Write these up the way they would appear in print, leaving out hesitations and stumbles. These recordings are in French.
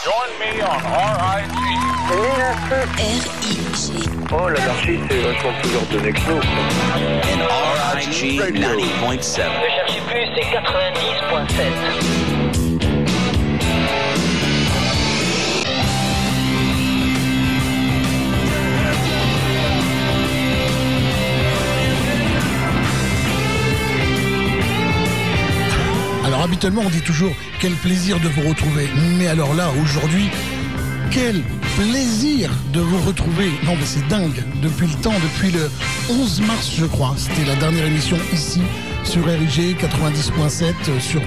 Join me on RIG. RIG. Oh, l'anarchie, c'est vachement plus ordonné que nous. RIG 90.7. Ne cherchez plus, c'est 90.7. Alors habituellement on dit toujours quel plaisir de vous retrouver, mais alors là aujourd'hui quel plaisir de vous retrouver. Non mais c'est dingue, depuis le 11 mars je crois, c'était la dernière émission ici sur RIG 90.7 sur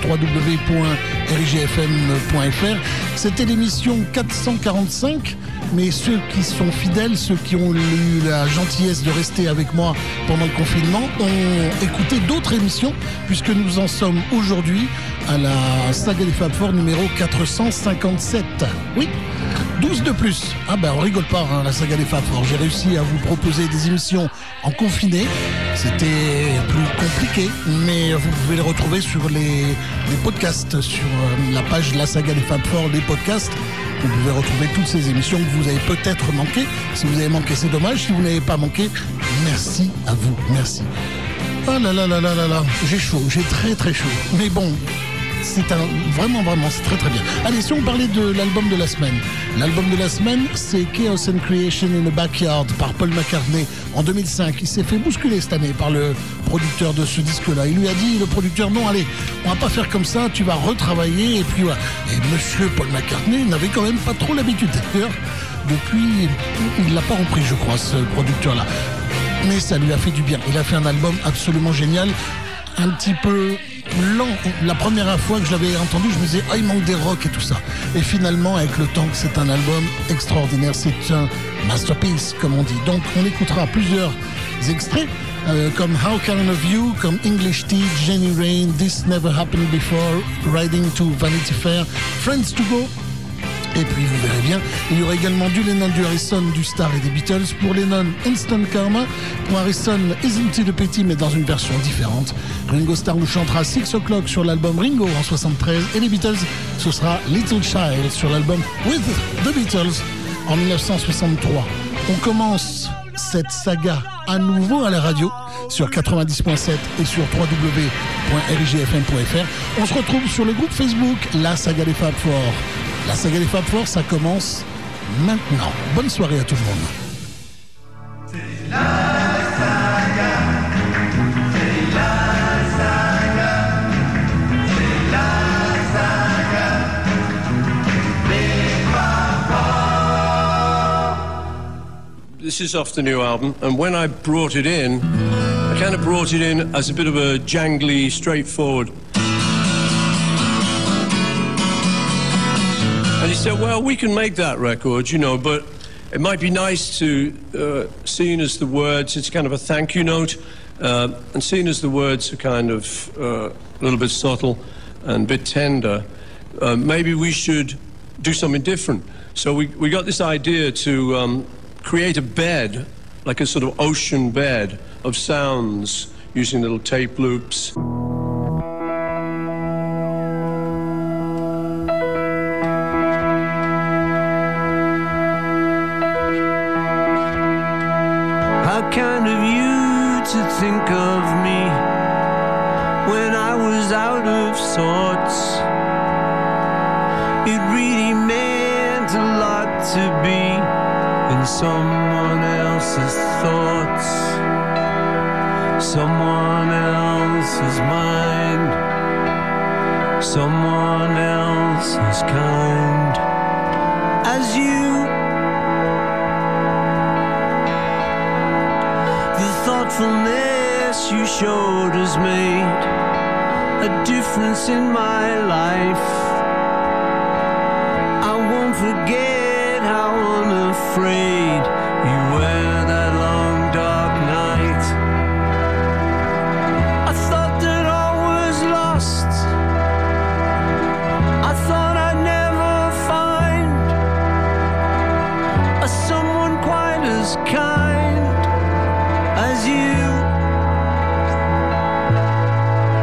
www.rigfm.fr. C'était l'émission 445, mais ceux qui sont fidèles, ceux qui ont eu la gentillesse de rester avec moi pendant le confinement, ont écouté d'autres émissions, puisque nous en sommes aujourd'hui à la saga des Fab Four numéro 457. Oui, 12 de plus. Ah ben on rigole pas, hein, la saga des Fab Four. J'ai réussi à vous proposer des émissions en confiné. C'était plus compliqué, mais vous pouvez les retrouver sur les podcasts, sur la page de la saga des Fab Four, les podcasts. Vous pouvez retrouver toutes ces émissions que vous avez peut-être manquées. Si vous avez manqué, c'est dommage. Si vous n'avez pas manqué, merci à vous. Merci. Oh là là là là là là. J'ai chaud, j'ai très très chaud. Mais bon, c'est vraiment, c'est très très bien. Allez, si on parlait de l'album de la semaine. L'album de la semaine, c'est Chaos and Creation in the Backyard par Paul McCartney en 2005. Il s'est fait bousculer cette année par le producteur de ce disque-là. Il lui a dit, le producteur, non, allez, on va pas faire comme ça, tu vas retravailler. Et puis voilà. Et monsieur Paul McCartney n'avait quand même pas trop l'habitude. D'ailleurs, depuis, il l'a pas repris, je crois, ce producteur-là. Mais ça lui a fait du bien. Il a fait un album absolument génial, un petit peu lent. La première fois que je l'avais entendu, je me disais il manque des rocks et tout ça. Et finalement, avec le temps, c'est un album extraordinaire. C'est un masterpiece, comme on dit. Donc, on écoutera plusieurs extraits, comme How Kind of You, comme English Tea, Jenny Rain, This Never Happened Before, Riding to Vanity Fair, Friends to Go. Et puis vous verrez bien, il y aura également du Lennon, du Harrison, du Star et des Beatles. Pour Lennon, Instant Karma. Pour Harrison, Isn't It a Pity, mais dans une version différente. Ringo Starr nous chantera 6 O'Clock sur l'album Ringo en 73. Et les Beatles, ce sera Little Child sur l'album With the Beatles en 1963. On commence cette saga à nouveau à la radio sur 90.7 et sur www.rigfm.fr. On se retrouve sur le groupe Facebook La Saga des Fab Four. La saga des Fab Four, ça commence maintenant. Bonne soirée à tout le monde. C'est la saga, c'est la saga, c'est la saga des Fab Four. This is off the new album, and when I brought it in, I kind of brought it in as a bit of a jangly, straightforward. And he said, well, we can make that record, you know, but it might be nice to, seeing as the words, it's kind of a thank you note, and seeing as the words are kind of a little bit subtle and a bit tender, maybe we should do something different. So we got this idea to create a bed, like a sort of ocean bed of sounds using little tape loops. Kind of you to think of me when I was out of sorts. It really meant a lot to be in someone else's thoughts, someone else's mind, someone else's kind. As you, thoughtfulness you showed has made a difference in my life. I won't forget how unafraid you were that long dark night. I thought that all was lost. I thought I'd never find someone quite as kind as you.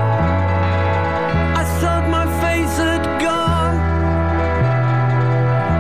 I thought my faith had gone.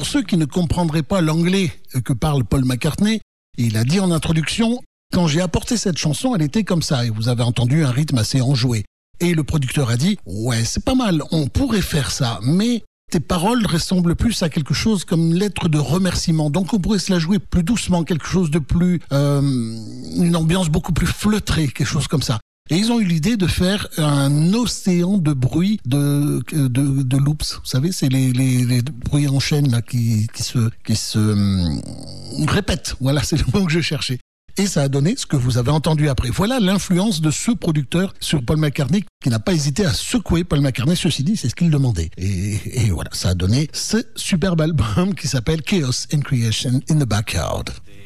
ceux qui ne comprendraient pas l'anglais que parle Paul McCartney, il a dit en introduction, quand j'ai apporté cette chanson, elle était comme ça, et vous avez entendu un rythme assez enjoué. Et le producteur a dit, ouais, c'est pas mal, on pourrait faire ça, mais tes paroles ressemblent plus à quelque chose comme une lettre de remerciement. Donc on pourrait se la jouer plus doucement, quelque chose de plus... une ambiance beaucoup plus feutrée, quelque chose comme ça. Et ils ont eu l'idée de faire un océan de bruit de loops. Vous savez, c'est les bruits en chaîne là, qui se répètent. Voilà, c'est le mot que je cherchais. Et ça a donné ce que vous avez entendu après. Voilà l'influence de ce producteur sur Paul McCartney, qui n'a pas hésité à secouer Paul McCartney. Ceci dit, c'est ce qu'il demandait. Et voilà, ça a donné ce superbe album qui s'appelle Chaos and Creation in the Backyard.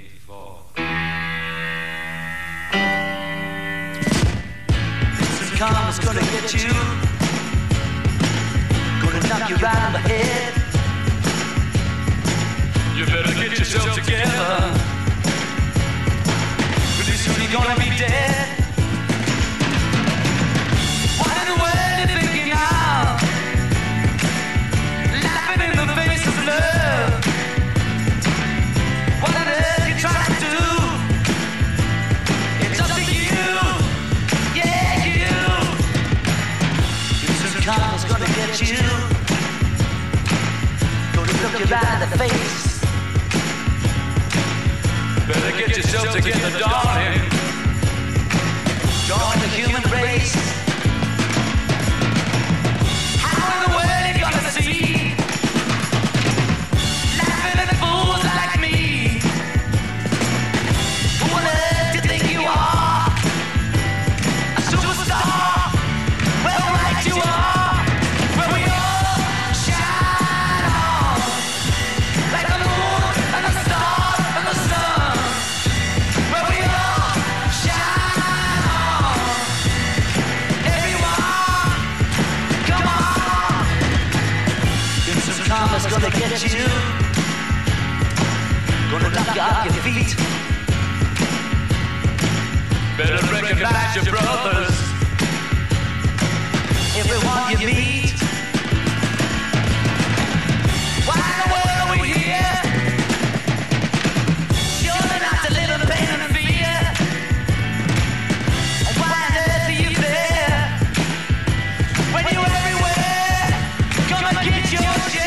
Karma's gonna get you, gonna knock you right on the head. You better get yourself together, pretty soon you're gonna be dead. What in the world you thinking of? Laughing in the face of love. What on earth you trying to do? It's up to you, yeah, you. Karma's gonna get you, gonna look you right in the face. Better get yourself together, darling. Join the human race. How in the world you gonna see? Laughing at fools like me. Who on earth do you think you are? A superstar? Well, right you are. Karma's gonna get you, gonna knock you off your feet. Better recognize your brothers, everyone you meet. Why in the world are we here? Surely not to live in pain and fear. And why on earth are you there? When you're everywhere, come and get your share.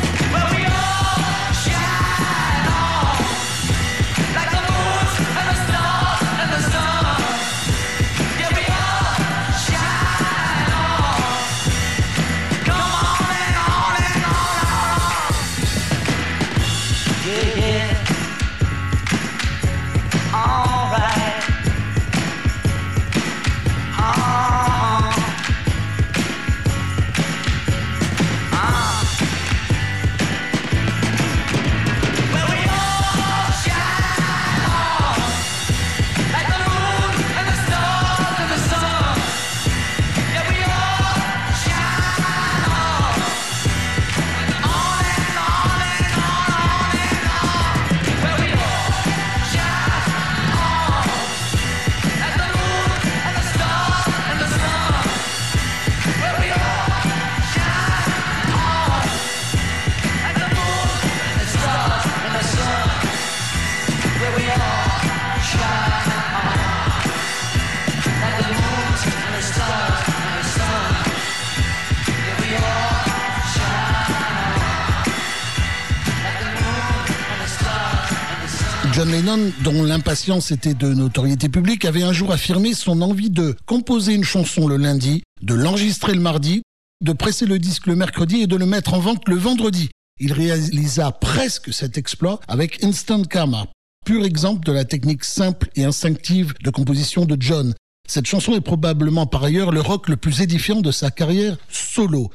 John Lennon, dont l'impatience était de notoriété publique, avait un jour affirmé son envie de composer une chanson le lundi, de l'enregistrer le mardi, de presser le disque le mercredi et de le mettre en vente le vendredi. Il réalisa presque cet exploit avec Instant Karma, pur exemple de la technique simple et instinctive de composition de John. Cette chanson est probablement par ailleurs le rock le plus édifiant de sa carrière solo.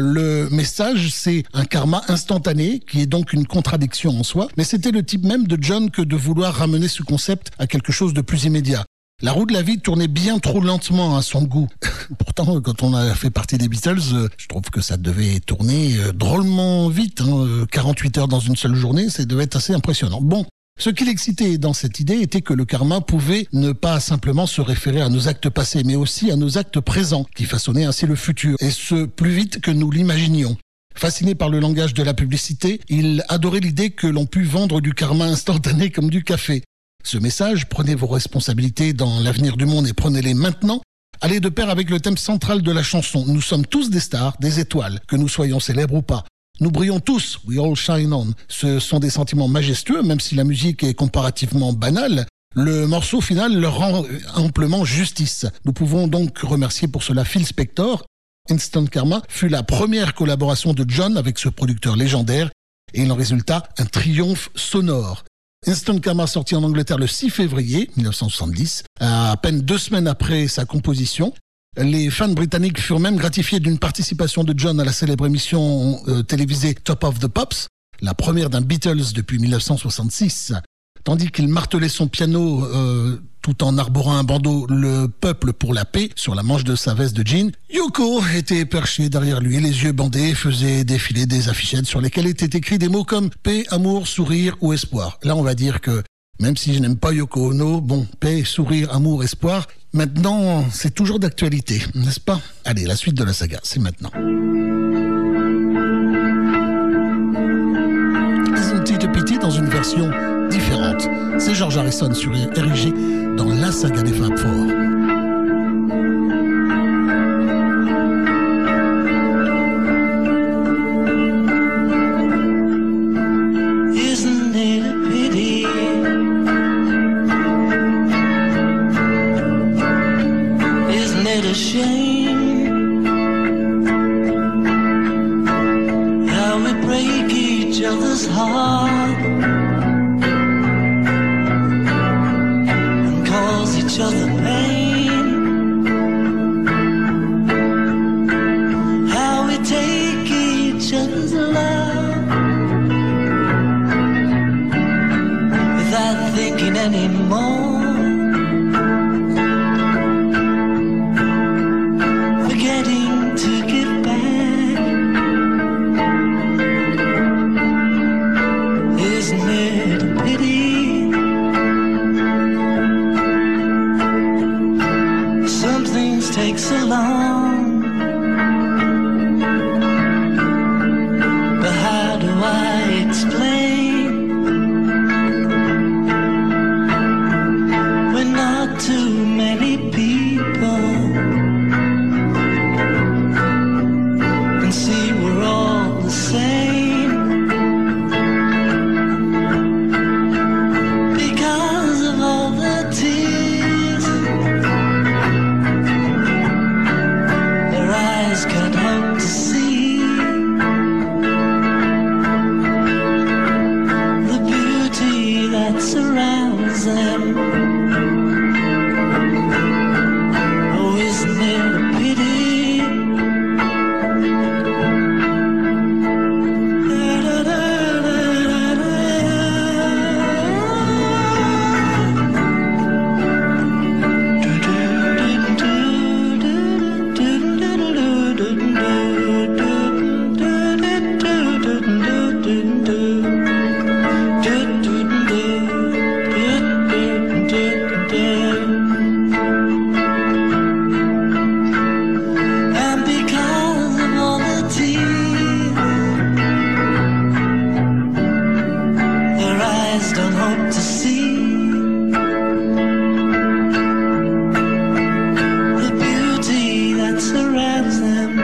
Le message, c'est un karma instantané, qui est donc une contradiction en soi, mais c'était le type même de John que de vouloir ramener ce concept à quelque chose de plus immédiat. La roue de la vie tournait bien trop lentement à son goût. Pourtant, quand on a fait partie des Beatles, je trouve que ça devait tourner drôlement vite. 48 heures dans une seule journée, ça devait être assez impressionnant. Bon. Ce qui l'excitait dans cette idée était que le karma pouvait ne pas simplement se référer à nos actes passés, mais aussi à nos actes présents, qui façonnaient ainsi le futur, et ce plus vite que nous l'imaginions. Fasciné par le langage de la publicité, il adorait l'idée que l'on pût vendre du karma instantané comme du café. Ce message, prenez vos responsabilités dans l'avenir du monde et prenez-les maintenant, allait de pair avec le thème central de la chanson. Nous sommes tous des stars, des étoiles, que nous soyons célèbres ou pas. Nous brillons tous, we all shine on. Ce sont des sentiments majestueux, même si la musique est comparativement banale. Le morceau final leur rend amplement justice. Nous pouvons donc remercier pour cela Phil Spector. Instant Karma fut la première collaboration de John avec ce producteur légendaire et il en résulta un triomphe sonore. Instant Karma sorti en Angleterre le 6 février 1970, à peine 2 semaines après sa composition. Les fans britanniques furent même gratifiés d'une participation de John à la célèbre émission télévisée Top of the Pops, la première d'un Beatles depuis 1966. Tandis qu'il martelait son piano tout en arborant un bandeau « Le peuple pour la paix » sur la manche de sa veste de jean, Yoko était perchée derrière lui, les yeux bandés, faisait défiler des affichettes sur lesquelles étaient écrits des mots comme « paix, amour, sourire ou espoir ». Là, on va dire que, même si je n'aime pas Yoko Ono, bon, paix, sourire, amour, espoir, maintenant, c'est toujours d'actualité, n'est-ce pas? Allez, la suite de la saga, c'est maintenant. Isn't It a Pity dans une version différente. C'est George Harrison sur RIG dans la saga des Fab Four. Isn't it a pity? Isn't it a shame? How we break each other's heart and cause each other pain. How we take each other's love without thinking anymore, forgetting to give back. Isn't it a pity? Some things take so long, but how do I explain when not too many people can see we're all the same? Because of all the tears their eyes can't hope to see, the beauty that surrounds them. Oh, isn't it a pity? Da, da, da, da, da, and because of all the tears their eyes don't hope to see, the beauty that surrounds them.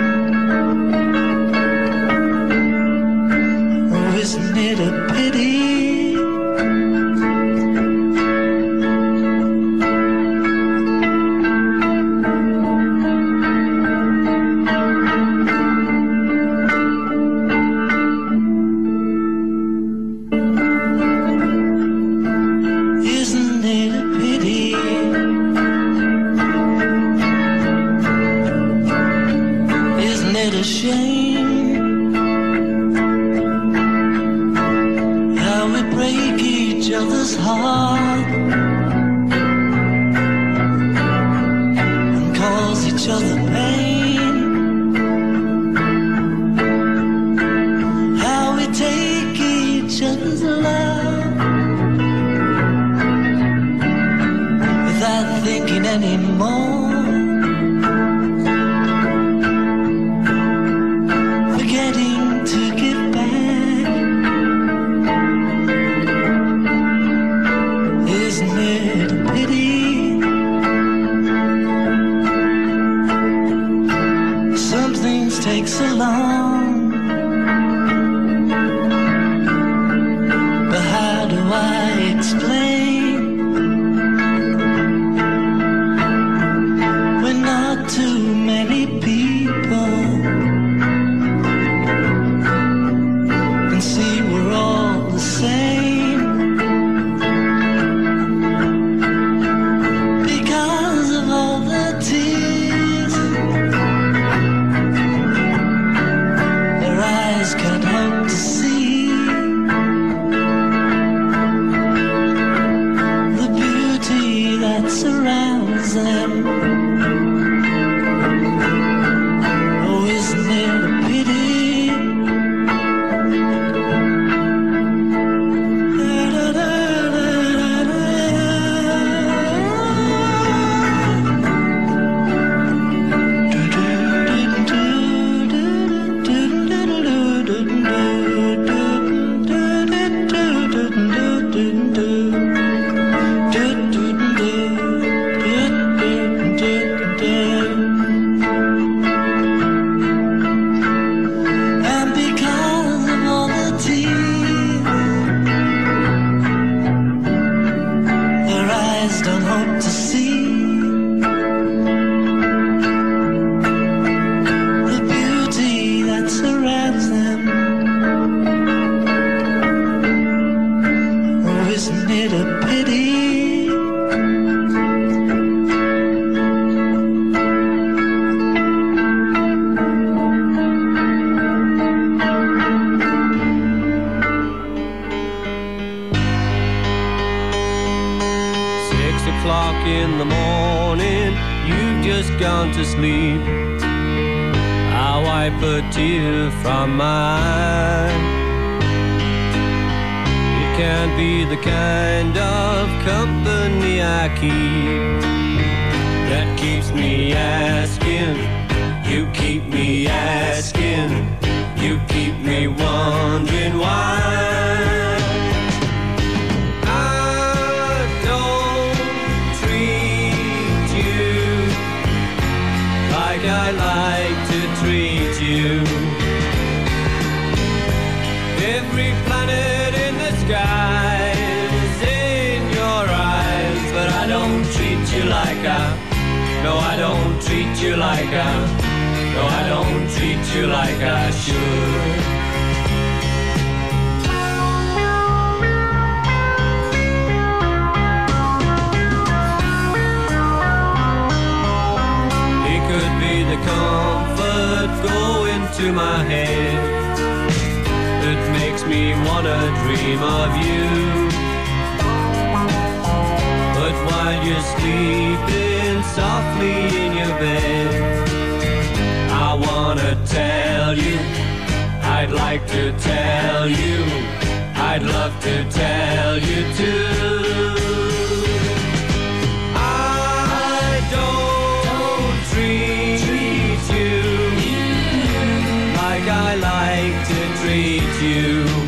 Oh, isn't it a pity? Isn't it a pity? Isn't it a shame how we break each other's heart and cause each other pain? How we take each other's love without thinking anymore, forgetting take so long? But how do I explain? We're not too many people, and see we're all the same. Because of all the tears their eyes can't hope to see, the beauty that surrounds them. Oh, isn't it a pity? And because of all the tears their eyes don't hope to see, the beauty that surrounds them. Oh, isn't it a pity? In the morning, you've just gone to sleep. I wipe a tear from my eye. It can't be the kind of company I keep that keeps me asking. You keep me asking. You keep me wondering why. I like to treat you. Every planet in the sky is in your eyes, but I don't treat you like no, I don't treat you like no, I don't treat you like I should. The comfort go into my head that makes me wanna dream of you. But while you're sleeping softly in your bed, I wanna tell you, I'd like to tell you, I'd love to tell you too. I like to treat you.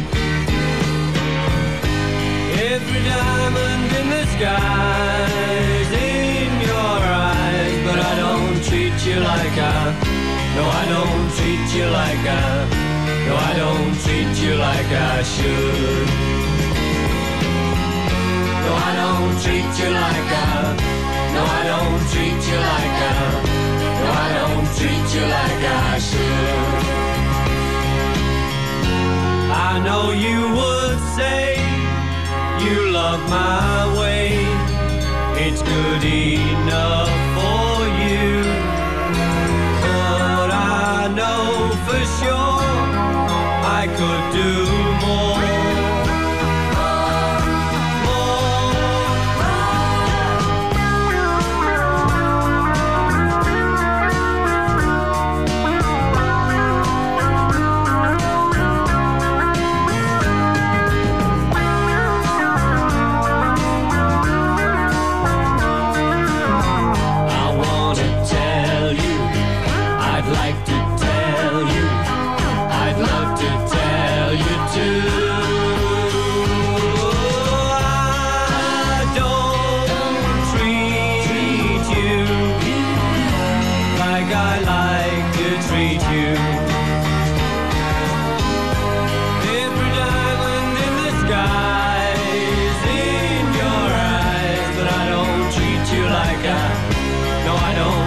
Every diamond in the sky's in your eyes, but I don't treat you like no, I don't treat you like no, I don't treat you like I should. No, I don't treat you like no, I don't treat you like no, I don't treat you like I should. I know you would say you love my way, it's good enough for you. But I know for sure I could do more.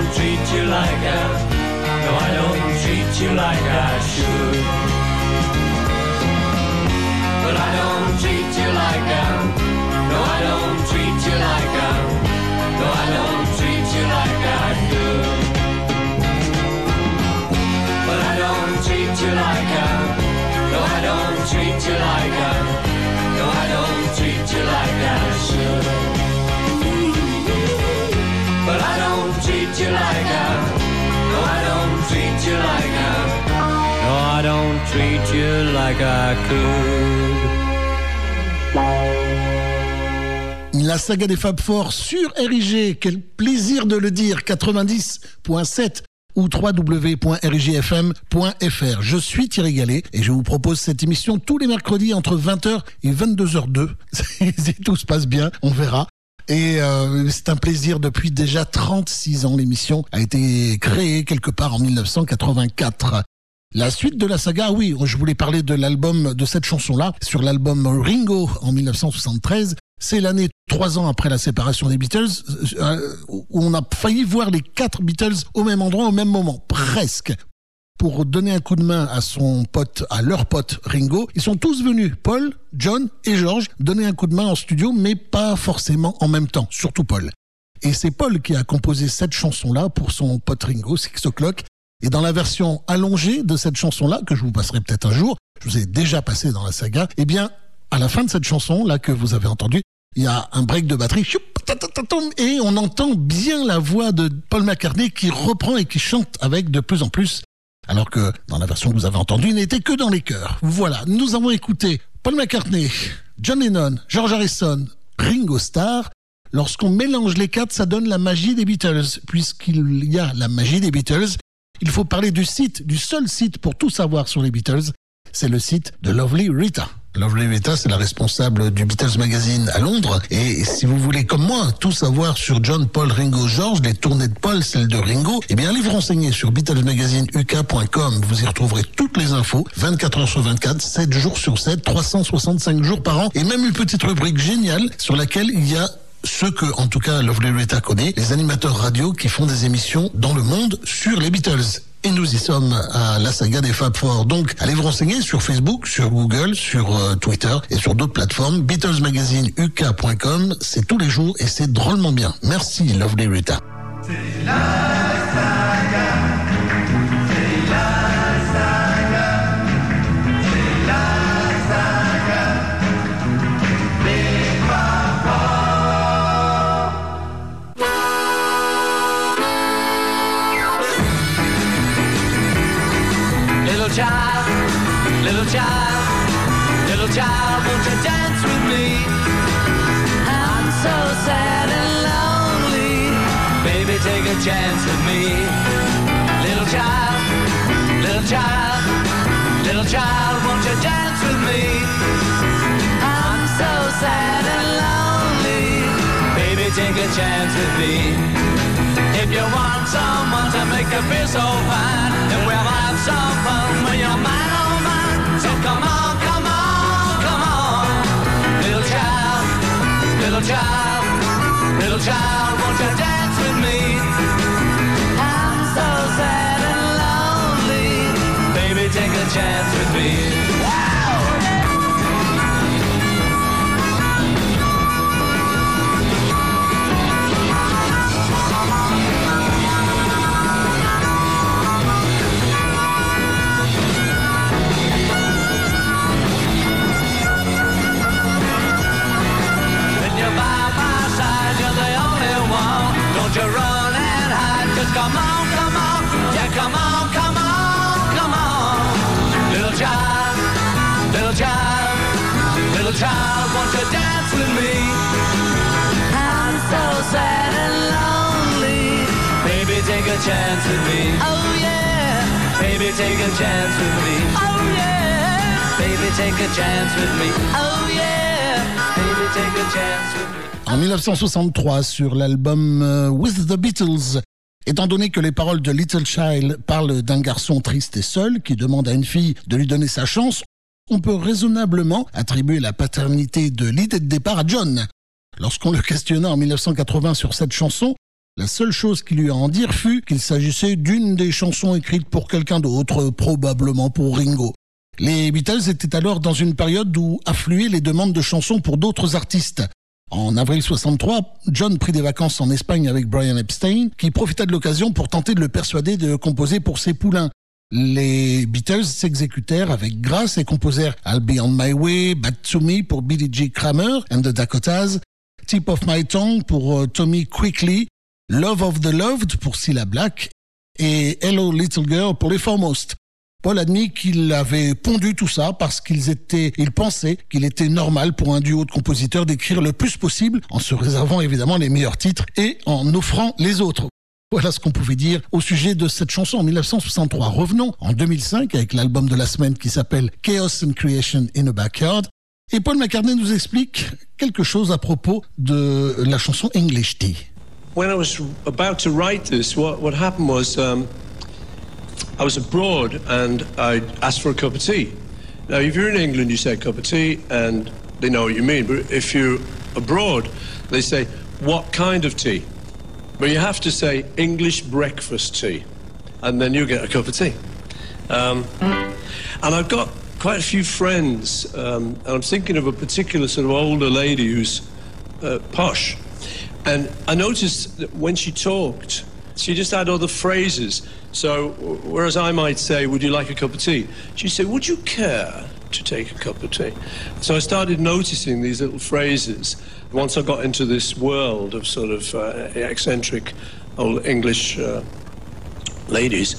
treat you like no, I don't treat you like I should. But I don't treat you like no, I don't treat you like no, I don't treat you like I should. But I don't treat you like no, I don't treat you like no, I don't treat you like I should. But I don't treat you like no, I don't treat you like no, I don't treat you like I could. La saga des Fab Four sur RIG, quel plaisir de le dire, 90.7 ou www.rigfm.fr. Je suis Thierry Gallet et je vous propose cette émission tous les mercredis entre 20h et 22h02. Si tout se passe bien, on verra. Et c'est un plaisir depuis déjà 36 ans. L'émission a été créée quelque part en 1984. La suite de la saga, oui, je voulais parler de l'album, de cette chanson-là, sur l'album Ringo en 1973. C'est l'année 3 ans après la séparation des Beatles, où on a failli voir les 4 Beatles au même endroit, au même moment, presque. Pour donner un coup de main à son pote, à leur pote Ringo, ils sont tous venus, Paul, John et George, donner un coup de main en studio, mais pas forcément en même temps, surtout Paul. Et c'est Paul qui a composé cette chanson-là pour son pote Ringo, 6 O'Clock. Et dans la version allongée de cette chanson-là, que je vous passerai peut-être un jour, je vous ai déjà passé dans la saga, eh bien, à la fin de cette chanson-là que vous avez entendue, il y a un break de batterie, et on entend bien la voix de Paul McCartney qui reprend et qui chante avec de plus en plus, alors que dans la version que vous avez entendue, il n'était que dans les chœurs. Voilà, nous avons écouté Paul McCartney, John Lennon, George Harrison, Ringo Starr. Lorsqu'on mélange les 4, ça donne la magie des Beatles. Puisqu'il y a la magie des Beatles, il faut parler du site, du seul site pour tout savoir sur les Beatles. C'est le site de Lovely Rita. Lovely Rita, c'est la responsable du Beatles Magazine à Londres. Et si vous voulez, comme moi, tout savoir sur John, Paul, Ringo, George, les tournées de Paul, celles de Ringo, eh bien, allez vous renseigner sur BeatlesMagazineUK.com. Vous y retrouverez toutes les infos, 24 heures sur 24, 7 jours sur 7, 365 jours par an. Et même une petite rubrique géniale sur laquelle il y a ceux que, en tout cas, Lovely Rita connaît, les animateurs radio qui font des émissions dans le monde sur les Beatles. Et nous y sommes à la saga des Fab Four. Donc, allez vous renseigner sur Facebook, sur Google, sur Twitter et sur d'autres plateformes. BeatlesMagazineUK.com, c'est tous les jours et c'est drôlement bien. Merci, Lovely Rita. C'est la saga. C'est la saga. C'est la saga. Des Fab Four. Little child, little child, little child, won't you dance with me? I'm so sad and lonely. Baby, take a chance with me. Little child, little child, little child, won't you dance with me? I'm so sad and lonely. Baby, take a chance with me. If you want someone to make you feel so fine, then we'll have some fun when you're mine, oh mine. So come on, come on, come on. Little child, little child, little child, won't you dance with me? I'm so sad and lonely. Baby, take a chance with me. Don't you run and hide, just come on, come on. Yeah, come on, come on, come on. Little child, little child, little child, won't you dance with me? I'm so sad and lonely. Baby, take a chance with me. Oh yeah. Baby, take a chance with me. Oh yeah. Baby, take a chance with me. Oh yeah. Baby, take a chance with me. En 1963, sur l'album With the Beatles, étant donné que les paroles de Little Child parlent d'un garçon triste et seul qui demande à une fille de lui donner sa chance, on peut raisonnablement attribuer la paternité de l'idée de départ à John. Lorsqu'on le questionna en 1980 sur cette chanson, La seule chose qu'il eut à en dire fut qu'il s'agissait d'une des chansons écrites pour quelqu'un d'autre, probablement pour Ringo. Les Beatles étaient alors dans une période où affluaient les demandes de chansons pour d'autres artistes. En avril 63, John prit des vacances en Espagne avec Brian Epstein, qui profita de l'occasion pour tenter de le persuader de composer pour ses poulains. Les Beatles s'exécutèrent avec grâce et composèrent I'll Be On My Way, Bad To Me pour Billy J. Kramer and the Dakotas, Tip of My Tongue pour Tommy Quickly, Love of the Loved pour Cilla Black et Hello Little Girl pour les Foremost. Paul admit qu'il avait pondu tout ça parce il pensait qu'il était normal pour un duo de compositeurs d'écrire le plus possible en se réservant évidemment les meilleurs titres et en offrant les autres. Voilà ce qu'on pouvait dire au sujet de cette chanson en 1963. Revenons en 2005 avec l'album de la semaine qui s'appelle Chaos and Creation in a Backyard. Et Paul McCartney nous explique quelque chose à propos de la chanson English Tea. When I was about to write this, what happened was I was abroad and I asked for a cup of tea. Now, if you're in England, you say cup of tea and they know what you mean. But if you're abroad, they say, what kind of tea? But you have to say English breakfast tea, and then you get a cup of tea. And I've got quite a few friends, and I'm thinking of a particular sort of older lady who's posh. And I noticed that when she talked, she just had other phrases. So, whereas I might say, would you like a cup of tea? She'd say, would you care to take a cup of tea? So I started noticing these little phrases. Once I got into this world of sort of eccentric old English ladies,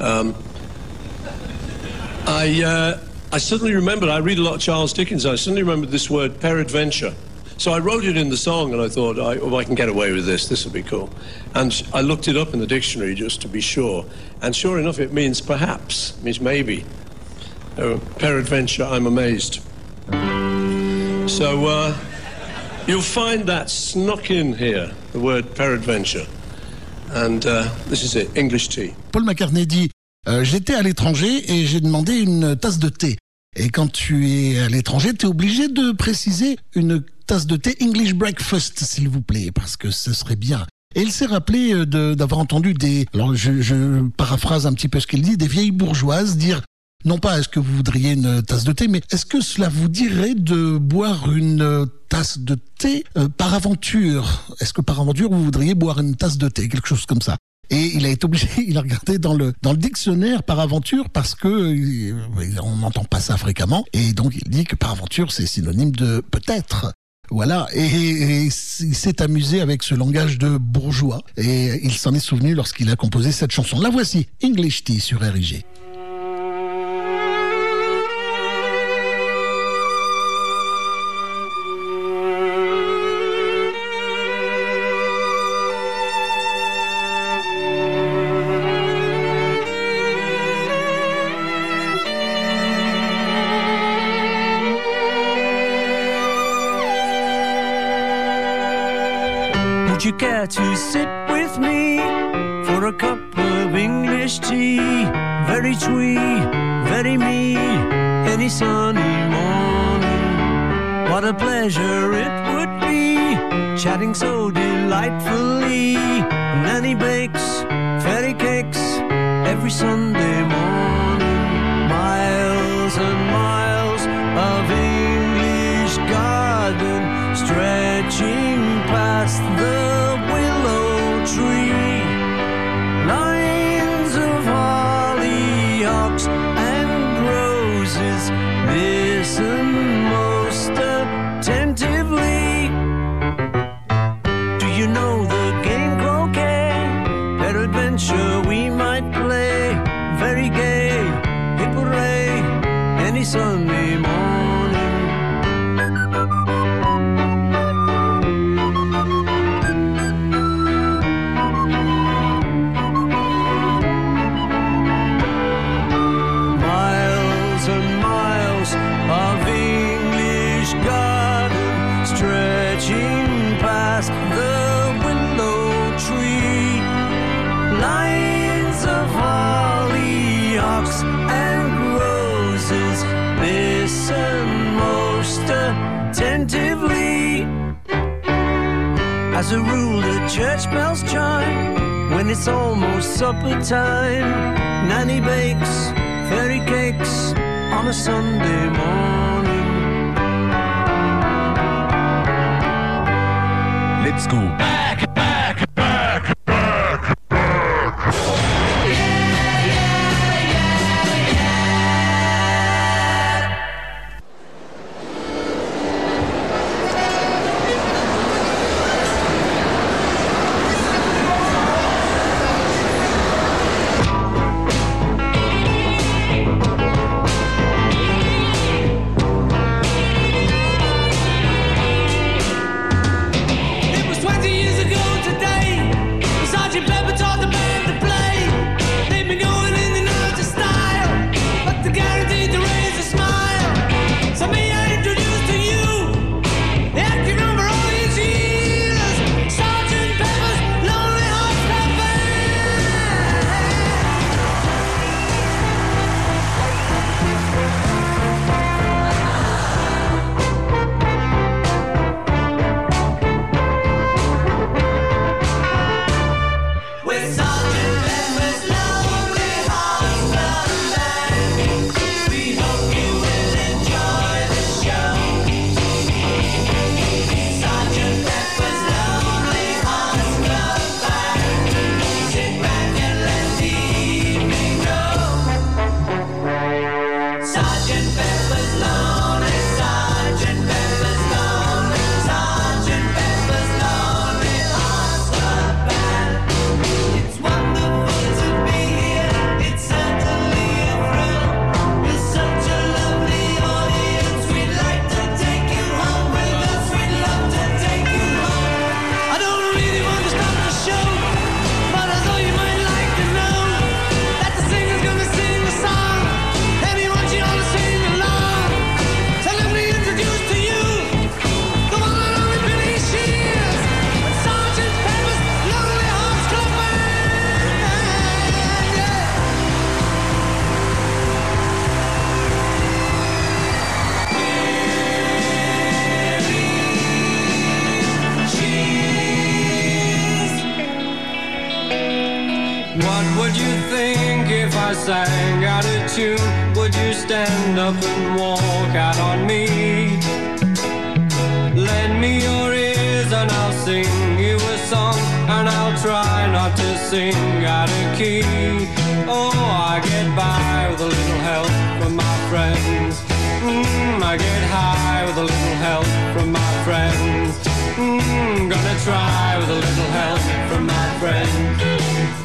I suddenly remembered, I read a lot of Charles Dickens, I suddenly remembered this word, peradventure. So I wrote it in the song and I thought, I can get away with this will be cool. And I looked it up in the dictionary just to be sure. And sure enough, it means perhaps, it means maybe. Peradventure, I'm amazed. So you'll find that snuck in here, the word peradventure. And this is it, English tea. Paul McCartney dit, j'étais à l'étranger et j'ai demandé une tasse de thé. Et quand tu es à l'étranger, tu es obligé de préciser une tasse de thé English breakfast, s'il vous plaît, parce que ce serait bien. Et il s'est rappelé d'avoir entendu alors je paraphrase un petit peu ce qu'il dit, des vieilles bourgeoises dire, non pas est-ce que vous voudriez une tasse de thé, mais est-ce que cela vous dirait de boire une tasse de thé par aventure? Est-ce que par aventure vous voudriez boire une tasse de thé, quelque chose comme ça? Et il a été obligé, il a regardé dans le dictionnaire par aventure parce que on n'entend pas ça fréquemment. Et donc il dit que par aventure c'est synonyme de peut-être. Voilà. Et il s'est amusé avec ce langage de bourgeois. Et il s'en est souvenu lorsqu'il a composé cette chanson. La voici, English Tea sur RIG. Would you care to sit with me for a cup of English tea? Very twee, very me, any sunny morning. What a pleasure it would be, chatting so delightfully. Nanny bakes fairy cakes every Sunday morning. Miles and miles of English garden stretching past the willow tree, lines of hollyhocks and roses. Listen most attentively. Do you know the game croquet? Peradventure we might play. Very gay, hip hooray, any Sunday morning. Attentively, As a rule, the church bells chime when it's almost supper time. Nanny bakes fairy cakes on a Sunday morning. Let's go back, back, back, back, back. I sang out of tune, would you stand up and walk out on me? Lend me your ears and I'll sing you a song, and I'll try not to sing out of key. Oh, I get by with a little help from my friends. I get high with a little help from my friends. Gonna try with a little help from my friends.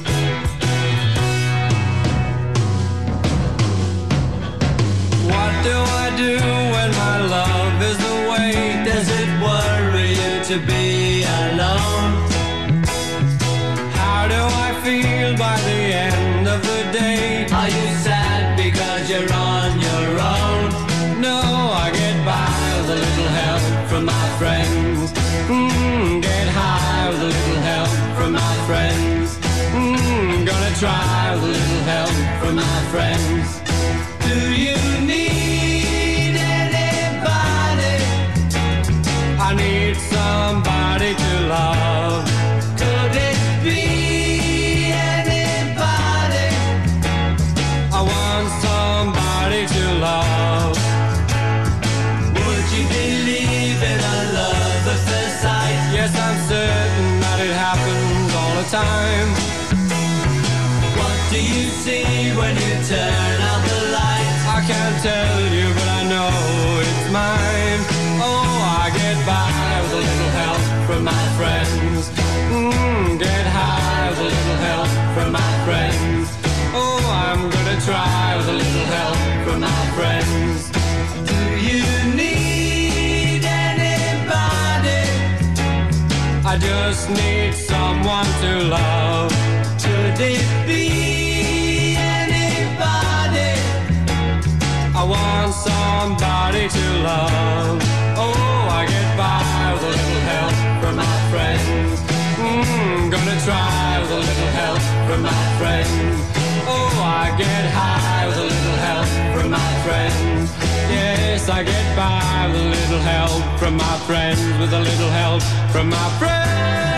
What do I do when my love is away? Does it worry you to be alone? How do I feel by the end of the day? Are you sad because you're on your own? No, I get by with a little help from my friends. Get high with a little help from my friends. Gonna try with a little help from my friends. Do you need anybody? I need somebody to love. Could it be anybody? I want somebody to love. Would you believe in a love at first sight? Yes, I'm certain that it happens all the time. What do you see when you turn out the light? I can't tell you, but I know it's mine. Oh, I get by with a little help from my friends. Get high with a little help from my friends. Oh, I'm gonna try with a little help from my friends. Do you need anybody? I just need someone to love. Could it be anybody? I want somebody to love. Oh, I get by with a little help from my friends. Gonna try with a little help from my friends. Oh, I get high with a little help from my friends. Yes, guess I get by with a little help from my friends, with a little help from my friends.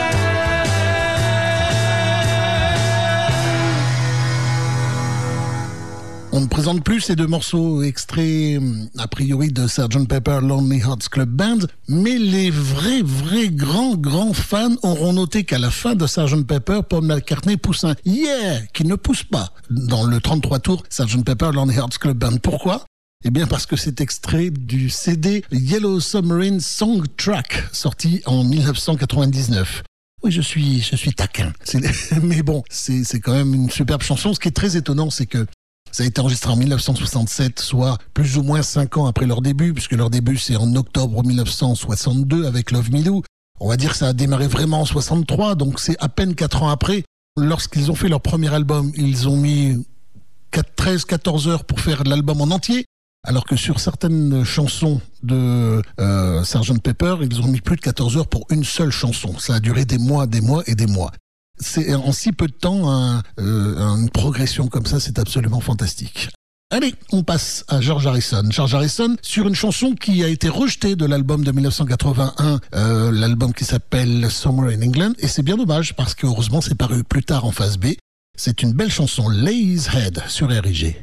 On ne présente plus ces deux morceaux extraits a priori de Sgt Pepper Lonely Hearts Club Band, mais les vrais grands fans auront noté qu'à la fin de Sgt Pepper, Paul McCartney pousse un yeah qui ne pousse pas dans le 33 tours Sgt Pepper Lonely Hearts Club Band. Pourquoi ? Eh bien parce que c'est extrait du CD Yellow Submarine Song Track sorti en 1999. Oui, je suis taquin. Mais bon, c'est quand même une superbe chanson. Ce qui est très étonnant, c'est que ça a été enregistré en 1967, soit plus ou moins 5 ans après leur début, puisque leur début c'est en octobre 1962 avec Love Me Do. On va dire que ça a démarré vraiment en 63, donc c'est à peine 4 ans après. Lorsqu'ils ont fait leur premier album, ils ont mis 13-14 heures pour faire l'album en entier, alors que sur certaines chansons de Sgt Pepper, ils ont mis plus de 14 heures pour une seule chanson. Ça a duré des mois et des mois. C'est en si peu de temps une progression comme ça, c'est absolument fantastique. Allez, on passe à George Harrison. George Harrison sur une chanson qui a été rejetée de l'album de 1981, l'album qui s'appelle Somewhere in England, et c'est bien dommage parce que heureusement c'est paru plus tard en phase B. C'est une belle chanson, Lay His Head sur RIG.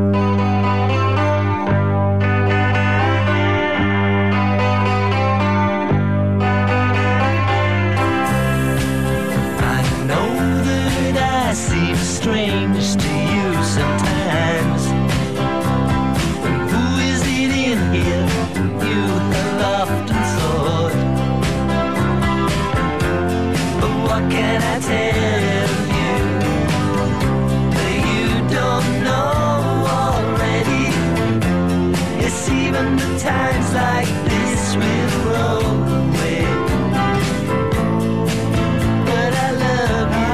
Strange to you sometimes. Who is it in here you have often thought? But what can I tell you that you don't know already? Yes, even the times like this will roll away. But I love you.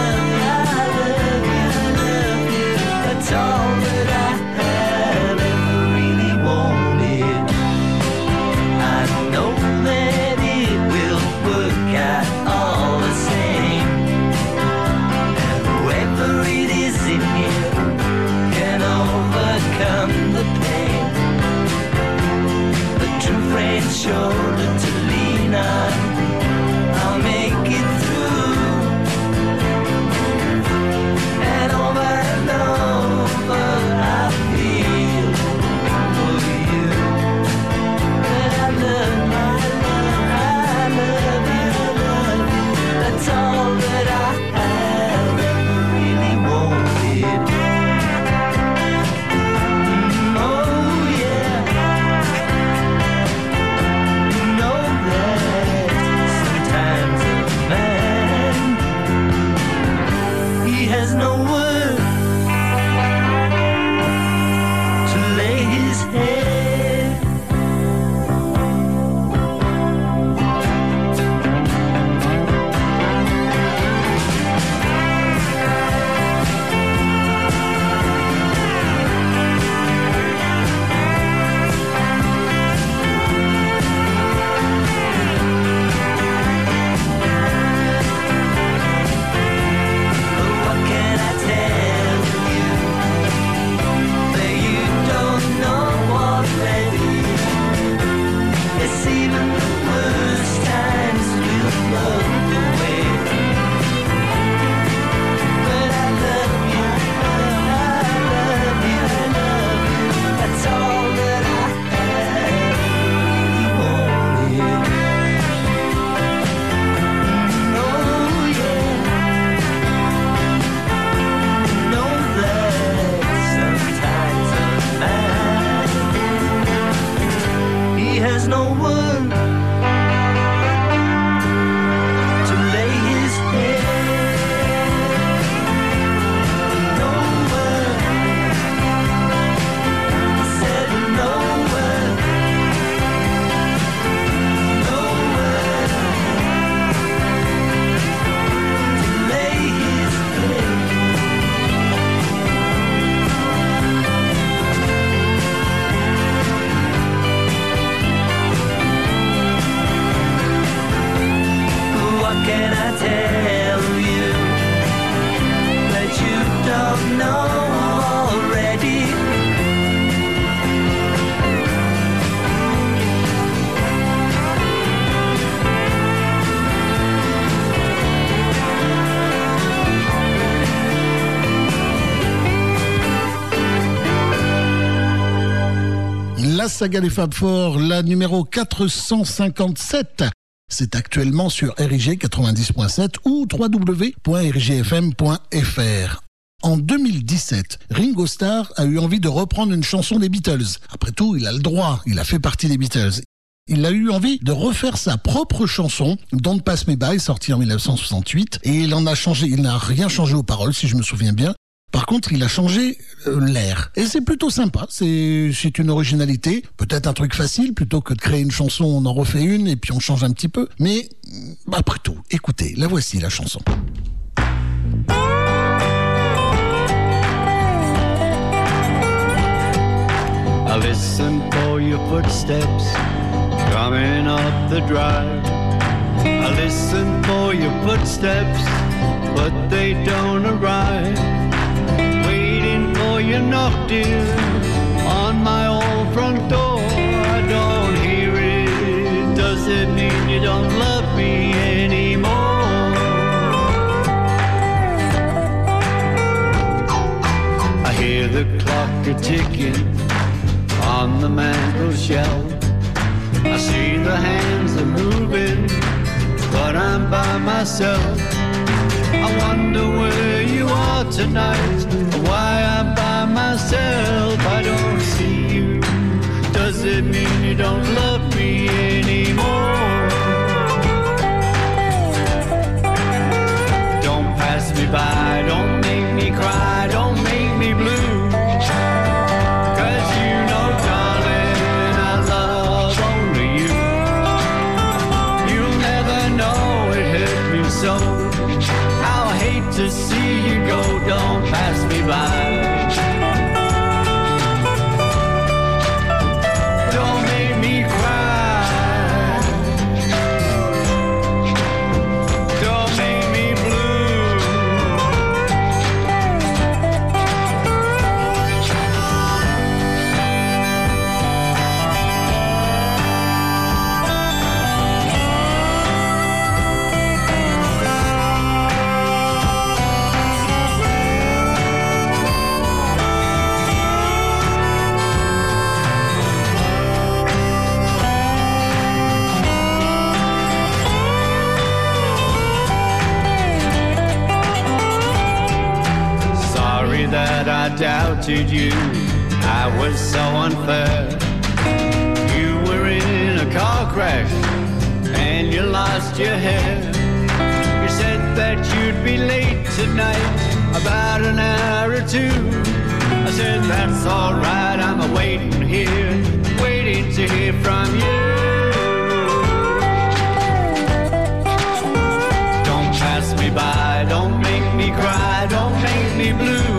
That's all that I have ever really wanted. I know that it will work out all the same. And whoever it is in you can overcome the pain. A true friend's shoulder to lean on. I'll make it through. And over and over I feel for you. But I love you. That's all that I have ever really wanted. Oh yeah. You know that sometimes a man, he has no word to lay his head. What can I tell saga des Fab Four, la numéro 457. C'est actuellement sur RIG 90.7 ou www.rigfm.fr. En 2017, Ringo Starr a eu envie de reprendre une chanson des Beatles. Après tout, il a le droit, il a fait partie des Beatles. Il a eu envie de refaire sa propre chanson, Don't Pass Me By, sortie en 1968, et il en a changé, il n'a rien changé aux paroles, si je me souviens bien. Par contre, il a changé l'air. Et c'est plutôt sympa, c'est une originalité, peut-être un truc facile, plutôt que de créer une chanson, on en refait une, et puis on change un petit peu. Mais, après tout, écoutez, la voici la chanson. I listen for your footsteps coming up the drive. I listen for your footsteps, but they don't arrive. Waiting for your knock, dear, on my old front door. I don't hear it. Does it mean you don't love me anymore? I hear the clock a-ticking on the mantel shelf. I see the hands are moving, but I'm by myself. I wonder where you are tonight, why I'm by myself. I don't see you. Does it mean you don't love me anymore? Don't pass me by, don't make me cry, don't make me blue. So I'll hate to see you go, don't pass me by. Don't make me cry. Don't make me blue. That I doubted you, I was so unfair. You were in a car crash and you lost your hair. You said that you'd be late tonight, about an hour or two. I said that's alright, I'm waiting here, waiting to hear from you. Don't pass me by, don't make me cry, don't make me blue.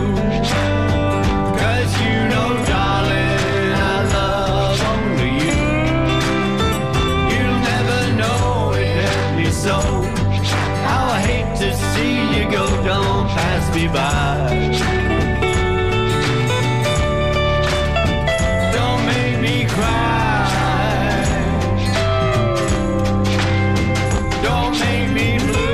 You know, darling, I love only you. You'll never know it hurt me so. How I hate to see you go, don't pass me by. Don't make me cry. Don't make me blue.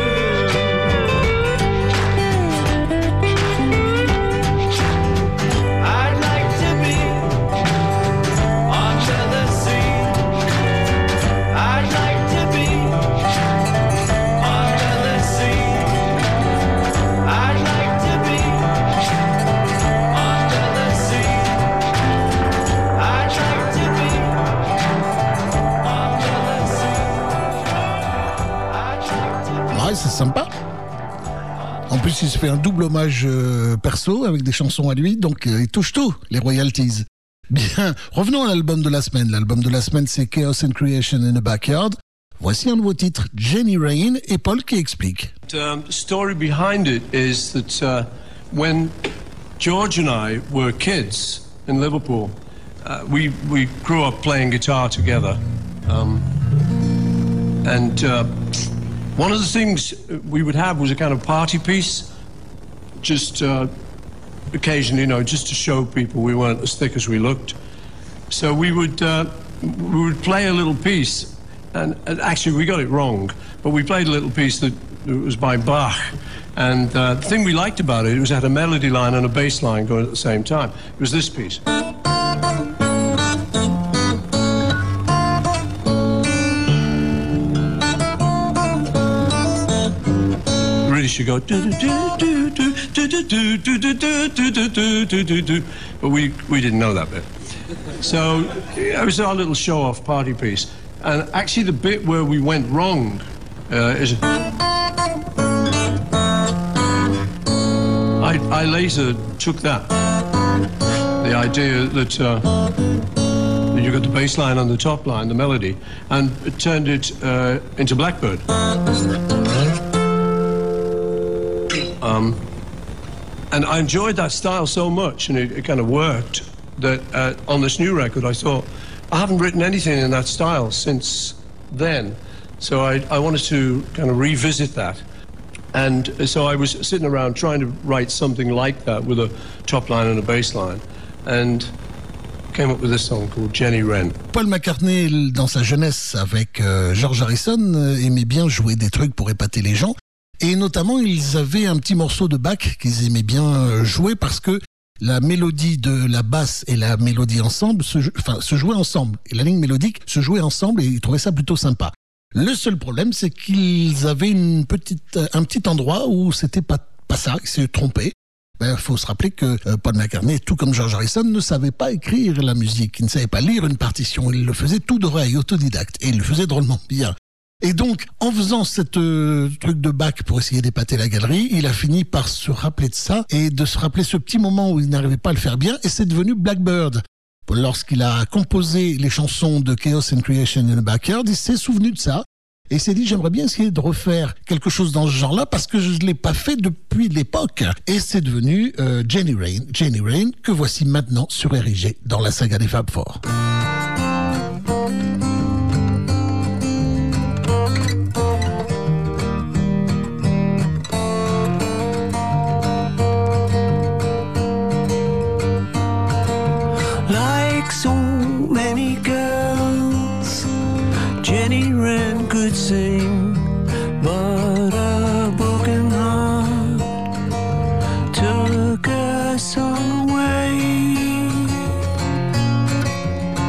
C'est sympa. En plus, il se fait un double hommage perso avec des chansons à lui, donc il touche tout, les royalties. Bien, revenons à l'album de la semaine. L'album de la semaine, c'est Chaos and Creation in the Backyard. Voici un nouveau titre, Jenny Rain, et Paul qui explique. The story behind it is that when George and I were kids in Liverpool, we grew up playing guitar together. One of the things we would have was a kind of party piece, just occasionally, just to show people we weren't as thick as we looked. So we would play a little piece, and actually we got it wrong, but we played a little piece that was by Bach. And the thing we liked about it was it had a melody line and a bass line going at the same time. It was this piece. used to go do, but we didn't know that bit. So it was our little show-off party piece. And actually, the bit where we went wrong is I laser took that. The idea that you got the bass line on the top line, the melody, and it turned it into Blackbird. And I enjoyed that style so much, and it kind of worked, that on this new record I thought, I haven't written anything in that style since then. So I wanted to kind of revisit that. And so I was sitting around trying to write something like that with a top line and a bass line. And came up with this song called Jenny Wren. Paul McCartney, dans sa jeunesse avec George Harrison, aimait bien jouer des trucs pour épater les gens. Et notamment, ils avaient un petit morceau de Bach qu'ils aimaient bien jouer parce que la mélodie de la basse et la mélodie ensemble se jouaient ensemble. Et la ligne mélodique se jouait ensemble et ils trouvaient ça plutôt sympa. Le seul problème, c'est qu'ils avaient un petit endroit où c'était pas ça, ils s'est trompé. Il faut se rappeler que Paul McCartney, tout comme George Harrison, ne savait pas écrire la musique, il ne savait pas lire une partition, il le faisait tout d'oreille, autodidacte, et il le faisait drôlement bien. Et donc, en faisant cette truc de Bach pour essayer d'épater la galerie, il a fini par se rappeler de ça et de se rappeler ce petit moment où il n'arrivait pas à le faire bien, et c'est devenu Blackbird. Lorsqu'il a composé les chansons de Chaos and Creation in the Backyard, il s'est souvenu de ça. Et il s'est dit, j'aimerais bien essayer de refaire quelque chose dans ce genre-là parce que je ne l'ai pas fait depuis l'époque. Et c'est devenu Jenny Wren, que voici maintenant sur Érigé dans la saga des Fab Four. Like so many girls, Jenny Wren could sing, but a broken heart took her song away.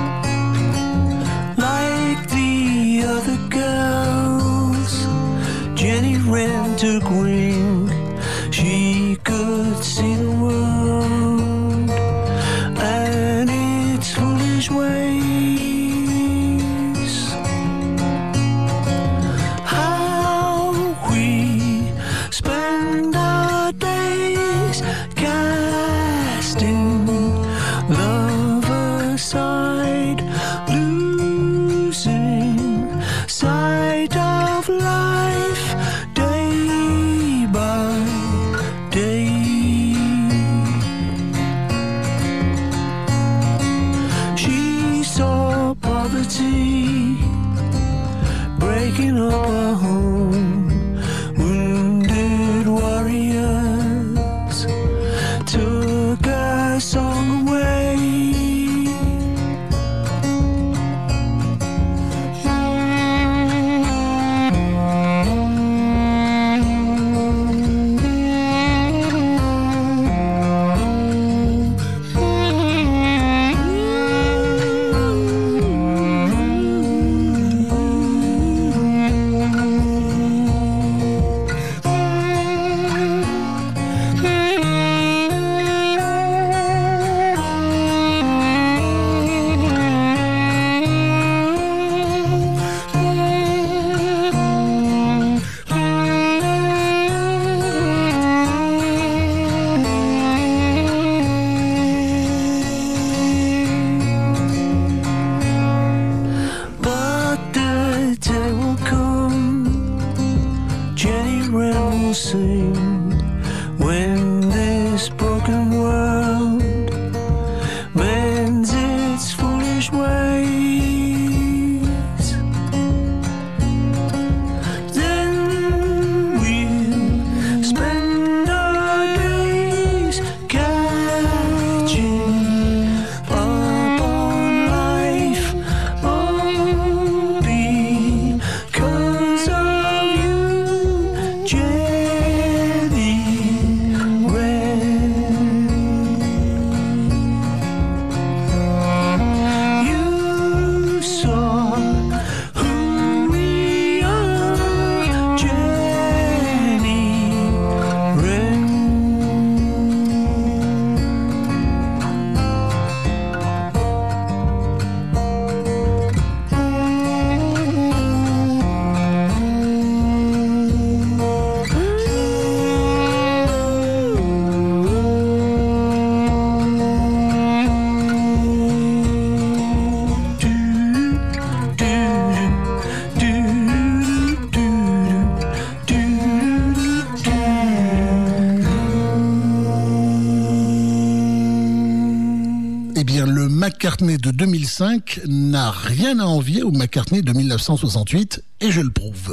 McCartney de 2005 n'a rien à envier au McCartney de 1968, et je le prouve.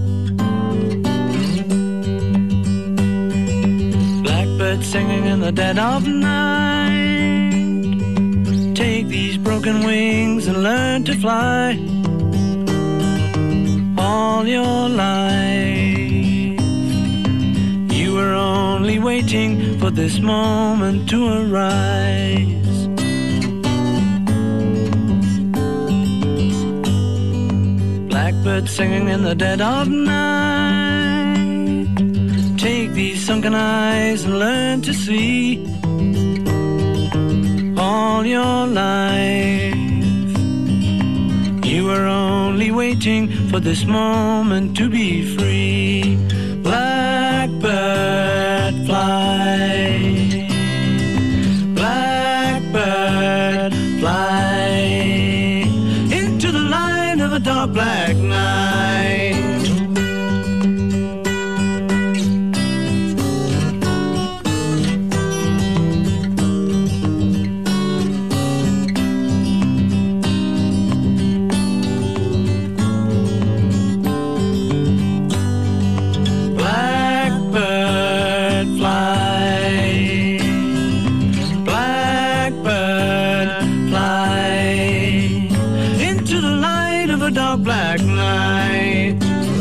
Blackbird singing in the dead of night. Take these broken wings and learn to fly. All your life you were only waiting for this moment to arise. Blackbird singing in the dead of night. Take these sunken eyes and learn to see. All your life you were only waiting for this moment to be free. Blackbird fly, blackbird fly into the light of a dark black night. Black night.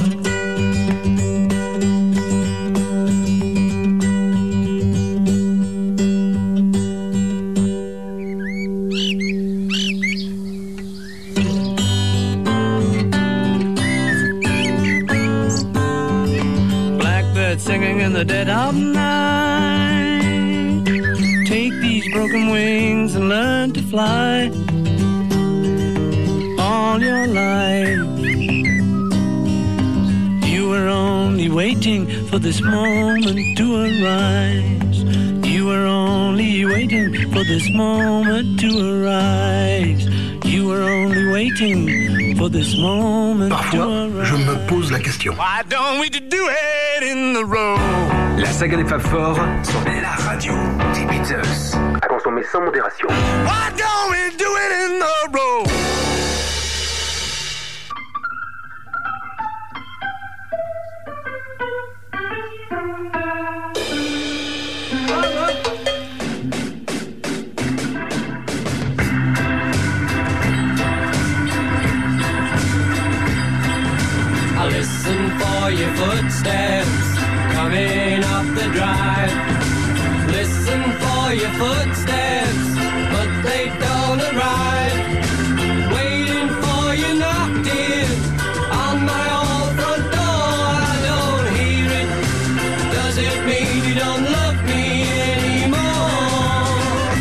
Blackbird singing in the dead of night. Take these broken wings and learn to fly. All your life you were only waiting for this moment to arise. You were only waiting for this moment to arise. You were only waiting for this moment to arise. Je me pose la question. Why don't we do it in the road? La saga des Fab Four sur la radio des Beatles. À consommer sans modération. Why don't we do it in the road? Listen for your footsteps coming up the drive. Listen for your footsteps, but they don't arrive. Waiting for you knocked in on my old front door. I don't hear it. Does it mean you don't love me anymore?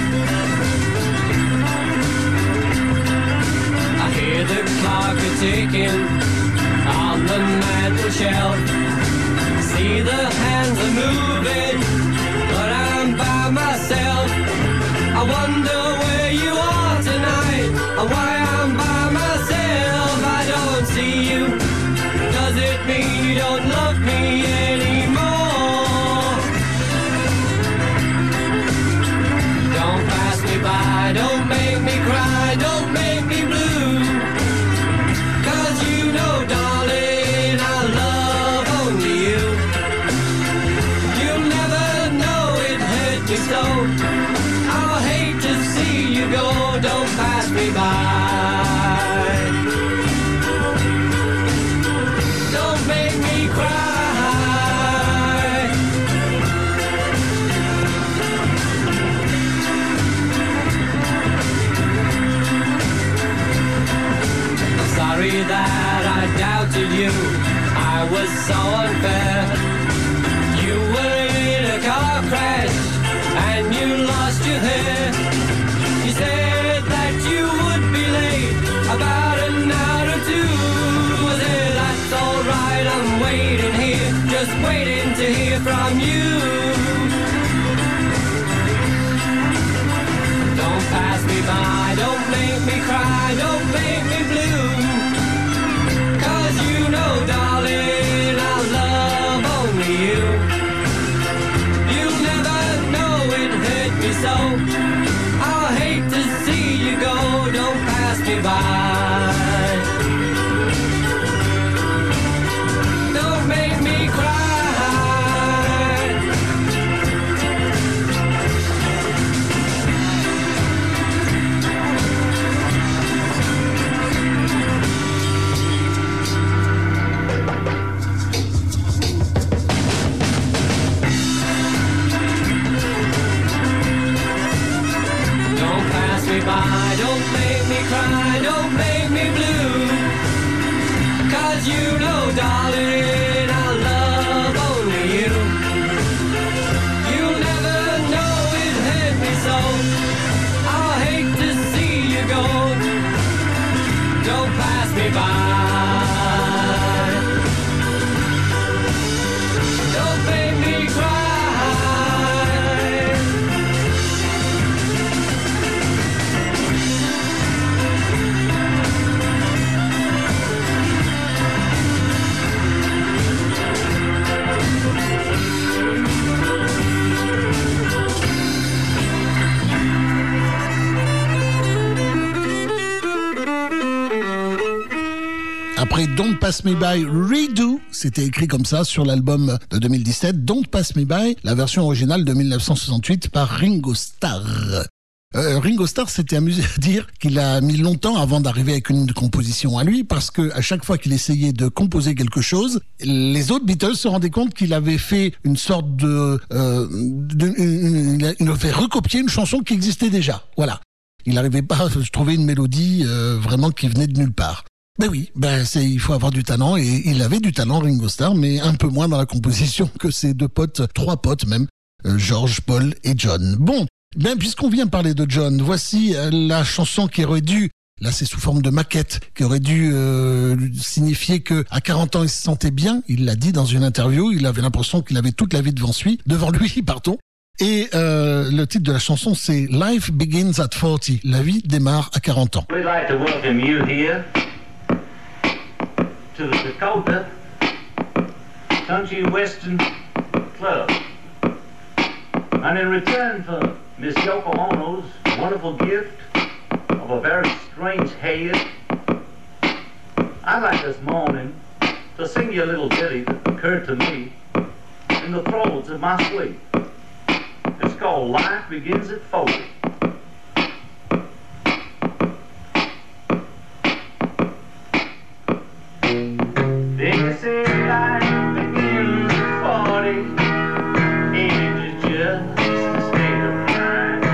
I hear the clock a-ticking on the mantel shelf. See the hands are moving, but I'm by myself. I wonder where you are tonight, or why I'm by myself. I don't see you. Does it mean you don't love me anymore? Don't pass me by, don't make me cry, don't make me blue. 'Cause you know, darling, I love only you. You'll never know it hurt me so. I'll hate to see you go, don't pass me by. Don't make me cry. I'm sorry that I doubted you, I was so unfair. You were in a car crash and you lost your hair. You said that you would be late about an hour or two. Was it? That's alright, I'm waiting here, just waiting to hear from you. Don't pass me by, don't make me cry, don't make me blue. 'Cause you know, darling, I love only you. You'll never know it hurt me so. I'll hate to see you by, don't make me cry, don't make me blue. 'Cause you know, darling, I love only you. You'll never know it hurt me so. I hate to see you go. Don't pass me by. Don't make me cry. Après Don't Pass Me By Redo, c'était écrit comme ça sur l'album de 2017, Don't Pass Me By, la version originale de 1968 par Ringo Starr. Ringo Starr s'était amusé à dire qu'il a mis longtemps avant d'arriver avec une composition à lui, parce que à chaque fois qu'il essayait de composer quelque chose, les autres Beatles se rendaient compte qu'il avait fait une sorte il avait recopié une chanson qui existait déjà. Voilà. Il n'arrivait pas à trouver une mélodie vraiment qui venait de nulle part. Ben oui, il faut avoir du talent, et il avait du talent, Ringo Starr, mais un peu moins dans la composition que ses trois potes même, George, Paul et John. Bon, puisqu'on vient parler de John, voici la chanson qui aurait dû, là c'est sous forme de maquette, qui aurait dû signifier que à 40 ans il se sentait bien. Il l'a dit dans une interview, il avait l'impression qu'il avait toute la vie devant lui, pardon. Et le titre de la chanson, c'est Life Begins at 40. La vie démarre à 40 ans. We'd like to welcome you here to the Dakota Country Western Club. And in return for Miss Yoko Ono's wonderful gift of a very strange head, I'd like this morning to sing you a little ditty that occurred to me in the throes of my sleep. It's called Life Begins at 40. They say life begins at 40. Age is just a state of mind.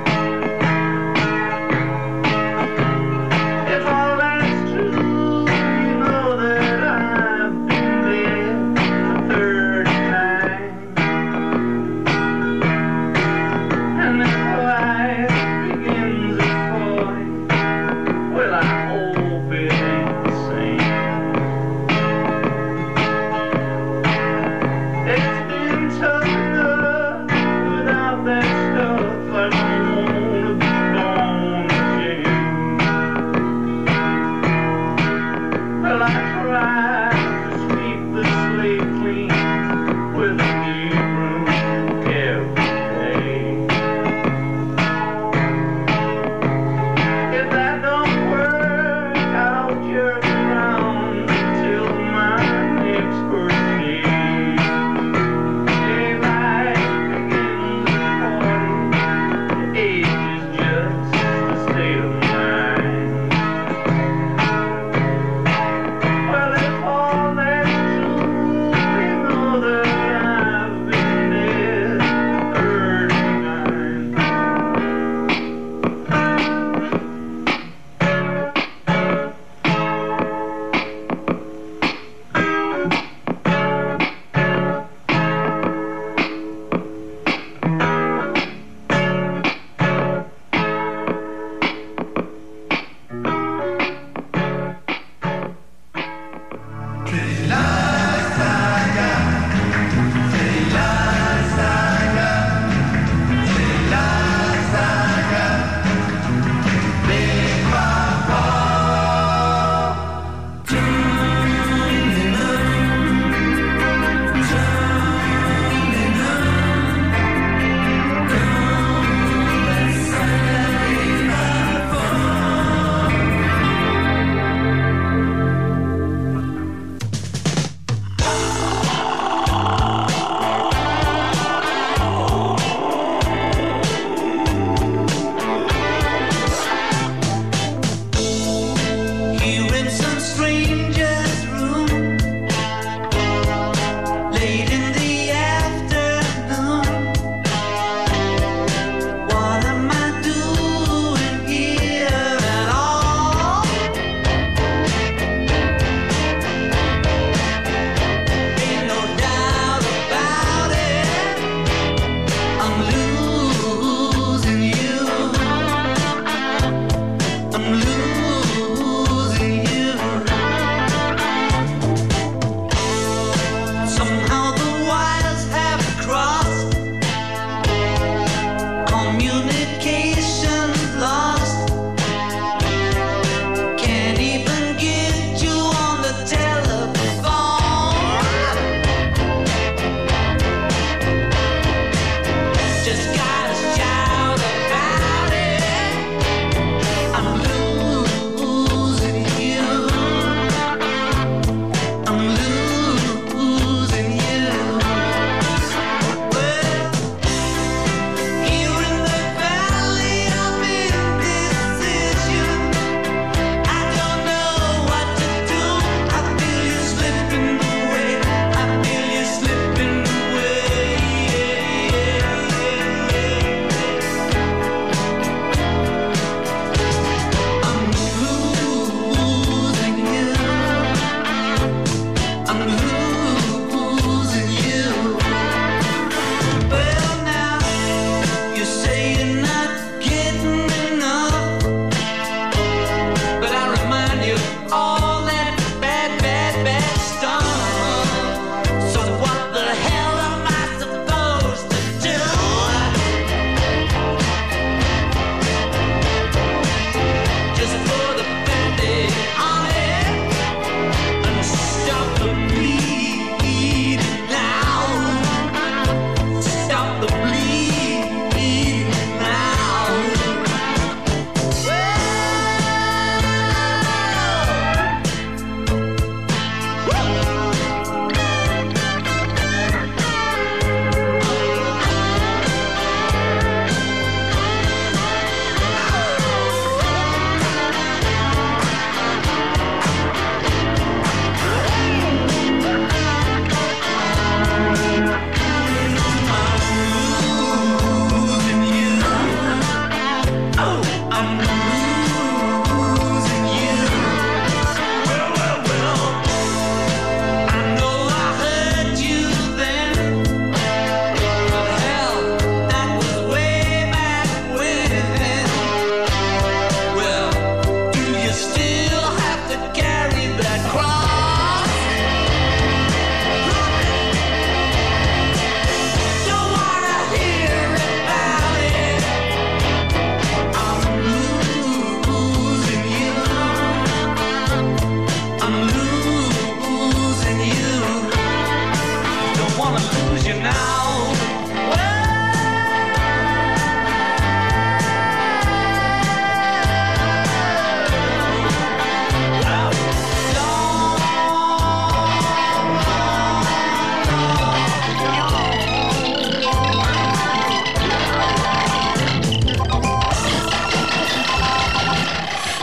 If all that's true, you know that I've been there for 30 times. And if life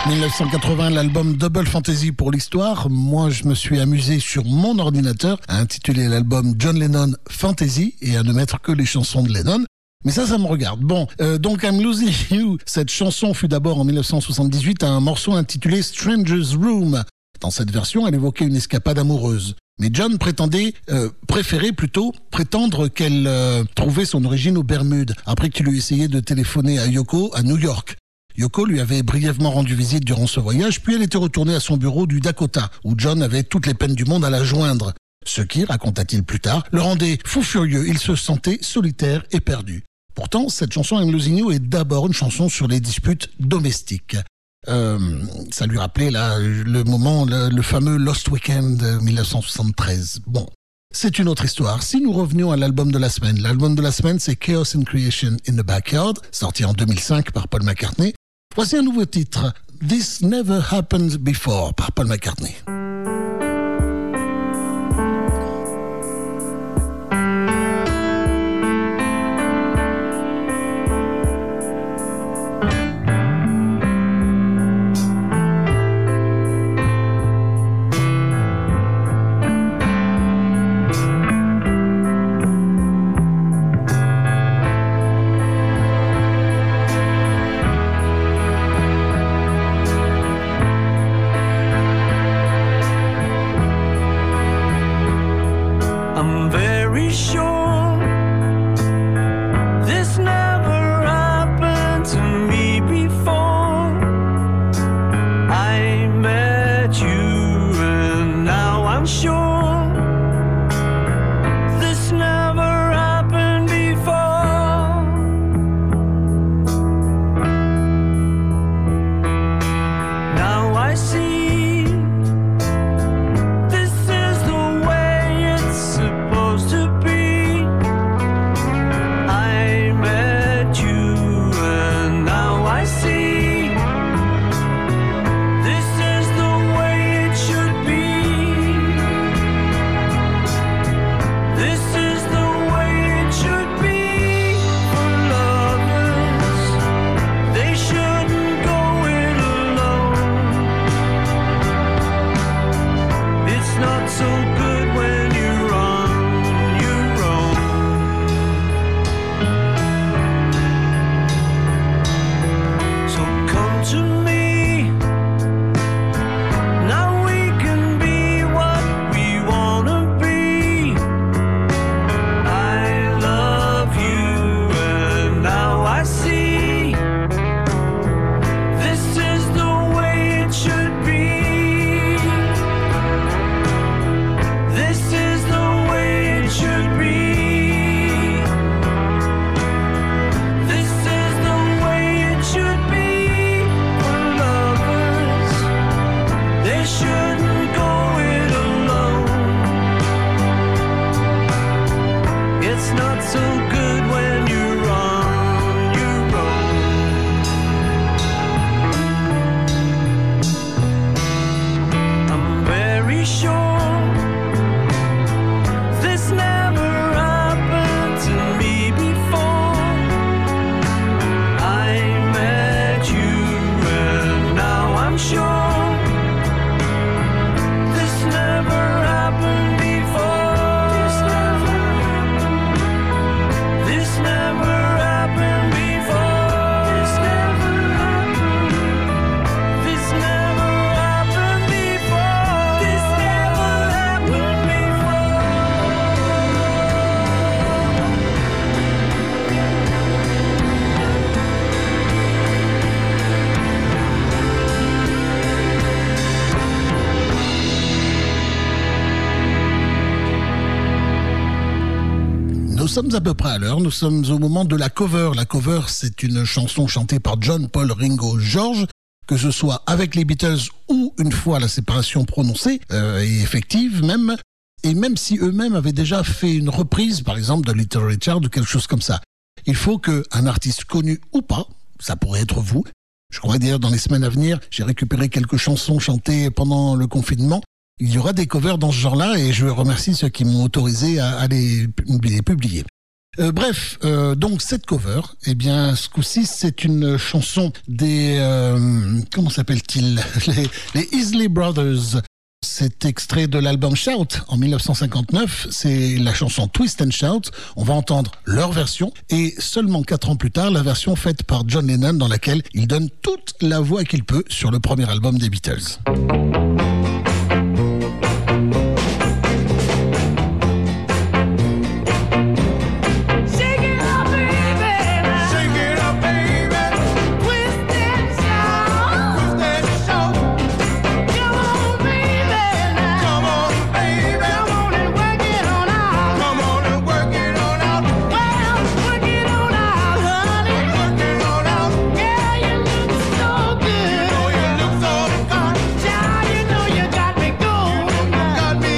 1980, l'album Double Fantasy pour l'histoire. Moi, je me suis amusé sur mon ordinateur à intituler l'album John Lennon Fantasy et à ne mettre que les chansons de Lennon. Mais ça me regarde. Bon, donc I'm Losing You. Cette chanson fut d'abord en 1978 un morceau intitulé Stranger's Room. Dans cette version, elle évoquait une escapade amoureuse. Mais John préférait prétendre qu'elle trouvait son origine aux Bermudes, après qu'il eut essayé de téléphoner à Yoko à New York. Yoko lui avait brièvement rendu visite durant ce voyage, puis elle était retournée à son bureau du Dakota, où John avait toutes les peines du monde à la joindre. Ce qui, raconta-t-il plus tard, le rendait fou furieux. Il se sentait solitaire et perdu. Pourtant, cette chanson I'm Losing You est d'abord une chanson sur les disputes domestiques. Ça lui rappelait là le moment, le fameux Lost Weekend 1973. Bon, c'est une autre histoire. Si nous revenions à l'album de la semaine, l'album de la semaine c'est Chaos and Creation in the Backyard, sorti en 2005 par Paul McCartney. Voici un nouveau titre, This Never Happened Before, par Paul McCartney. Nous sommes à peu près à l'heure, nous sommes au moment de la cover. La cover, c'est une chanson chantée par John, Paul, Ringo, George, que ce soit avec les Beatles ou une fois la séparation prononcée et effective même, et même si eux-mêmes avaient déjà fait une reprise, par exemple, de Little Richard ou quelque chose comme ça. Il faut qu'un artiste connu ou pas, ça pourrait être vous, je crois d'ailleurs dans les semaines à venir, j'ai récupéré quelques chansons chantées pendant le confinement. Il y aura des covers dans ce genre-là et je remercie ceux qui m'ont autorisé à les publier. Donc cette cover, eh bien, ce coup-ci, c'est une chanson des... comment s'appelle-t-il les Isley Brothers. C'est extrait de l'album Shout en 1959. C'est la chanson Twist and Shout. On va entendre leur version. Et seulement 4 ans plus tard, la version faite par John Lennon dans laquelle il donne toute la voix qu'il peut sur le premier album des Beatles. Child, you know you got me going.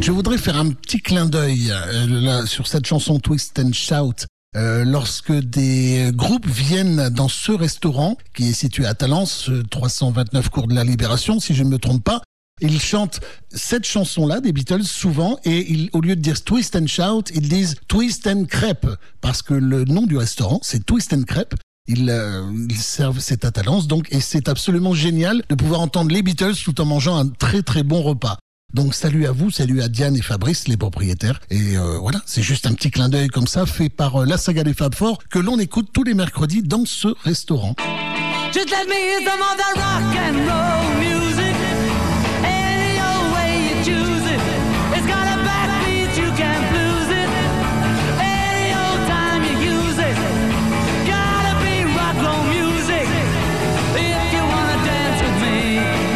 Je voudrais faire un petit clin d'œil là, sur cette chanson Twist and Shout. Lorsque des groupes viennent dans ce restaurant qui est situé à Talence, 329 cours de la Libération, si je ne me trompe pas, ils chantent cette chanson-là des Beatles souvent et au lieu de dire Twist and Shout, ils disent Twist and Crêpe parce que le nom du restaurant c'est Twist and Crêpe. Ils servent c'est à Talence donc et c'est absolument génial de pouvoir entendre les Beatles tout en mangeant un très très bon repas. Donc salut à vous, salut à Diane et Fabrice, les propriétaires. Et voilà, c'est juste un petit clin d'œil comme ça, fait par la saga des Fab Four, que l'on écoute tous les mercredis dans ce restaurant. Just let me hear some of that rock and roll music. Any old way you choose it. It's got a backbeat, you can't lose it. Any old time you use it. Gotta be rock roll music. If you wanna dance with me.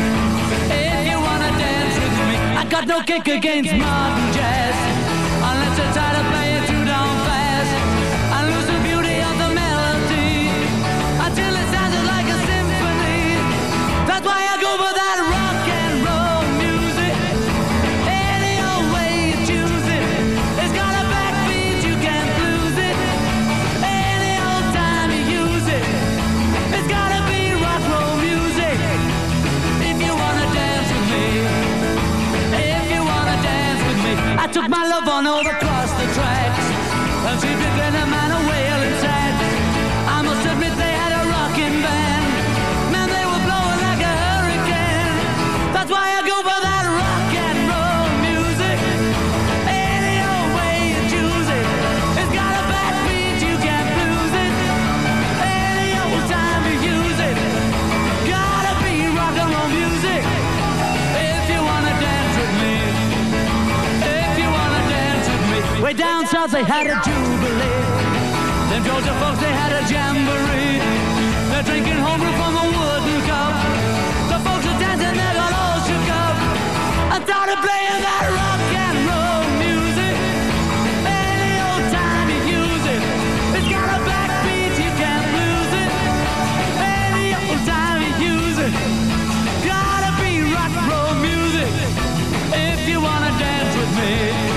If you wanna dance with me. I got no kick against modern jazz. Unless you try to play it too down fast. I lose the beauty of the melody. Until it sounds like a symphony. That's why I go for that rock and roll music. Any old way you choose it. It's got a backbeat, you can't lose it. Any old time you use it. It's gotta be rock roll music. If you wanna dance with me. If you wanna dance with me. I took my love on over across the tracks. And she began a man a wailing sad. I must admit they had a rocking band. Man, they were blowing like a hurricane. That's why I go for that rock and roll music. Any old way you choose it. It's got a backbeat, you can't lose it. Any old time you use it. Gotta be rock and roll music. If you wanna dance with me. If you wanna dance with me. Way down south they had a jubilee. Them Georgia folks, they had a jamboree. They're drinking homebrew from a wooden cup. The folks are dancing, they got all shook up. I started playing that rock and roll music. Any old time you use it. It's got a backbeat, you can't lose it. Any old time you use it. Gotta be rock and roll music. If you wanna dance with me.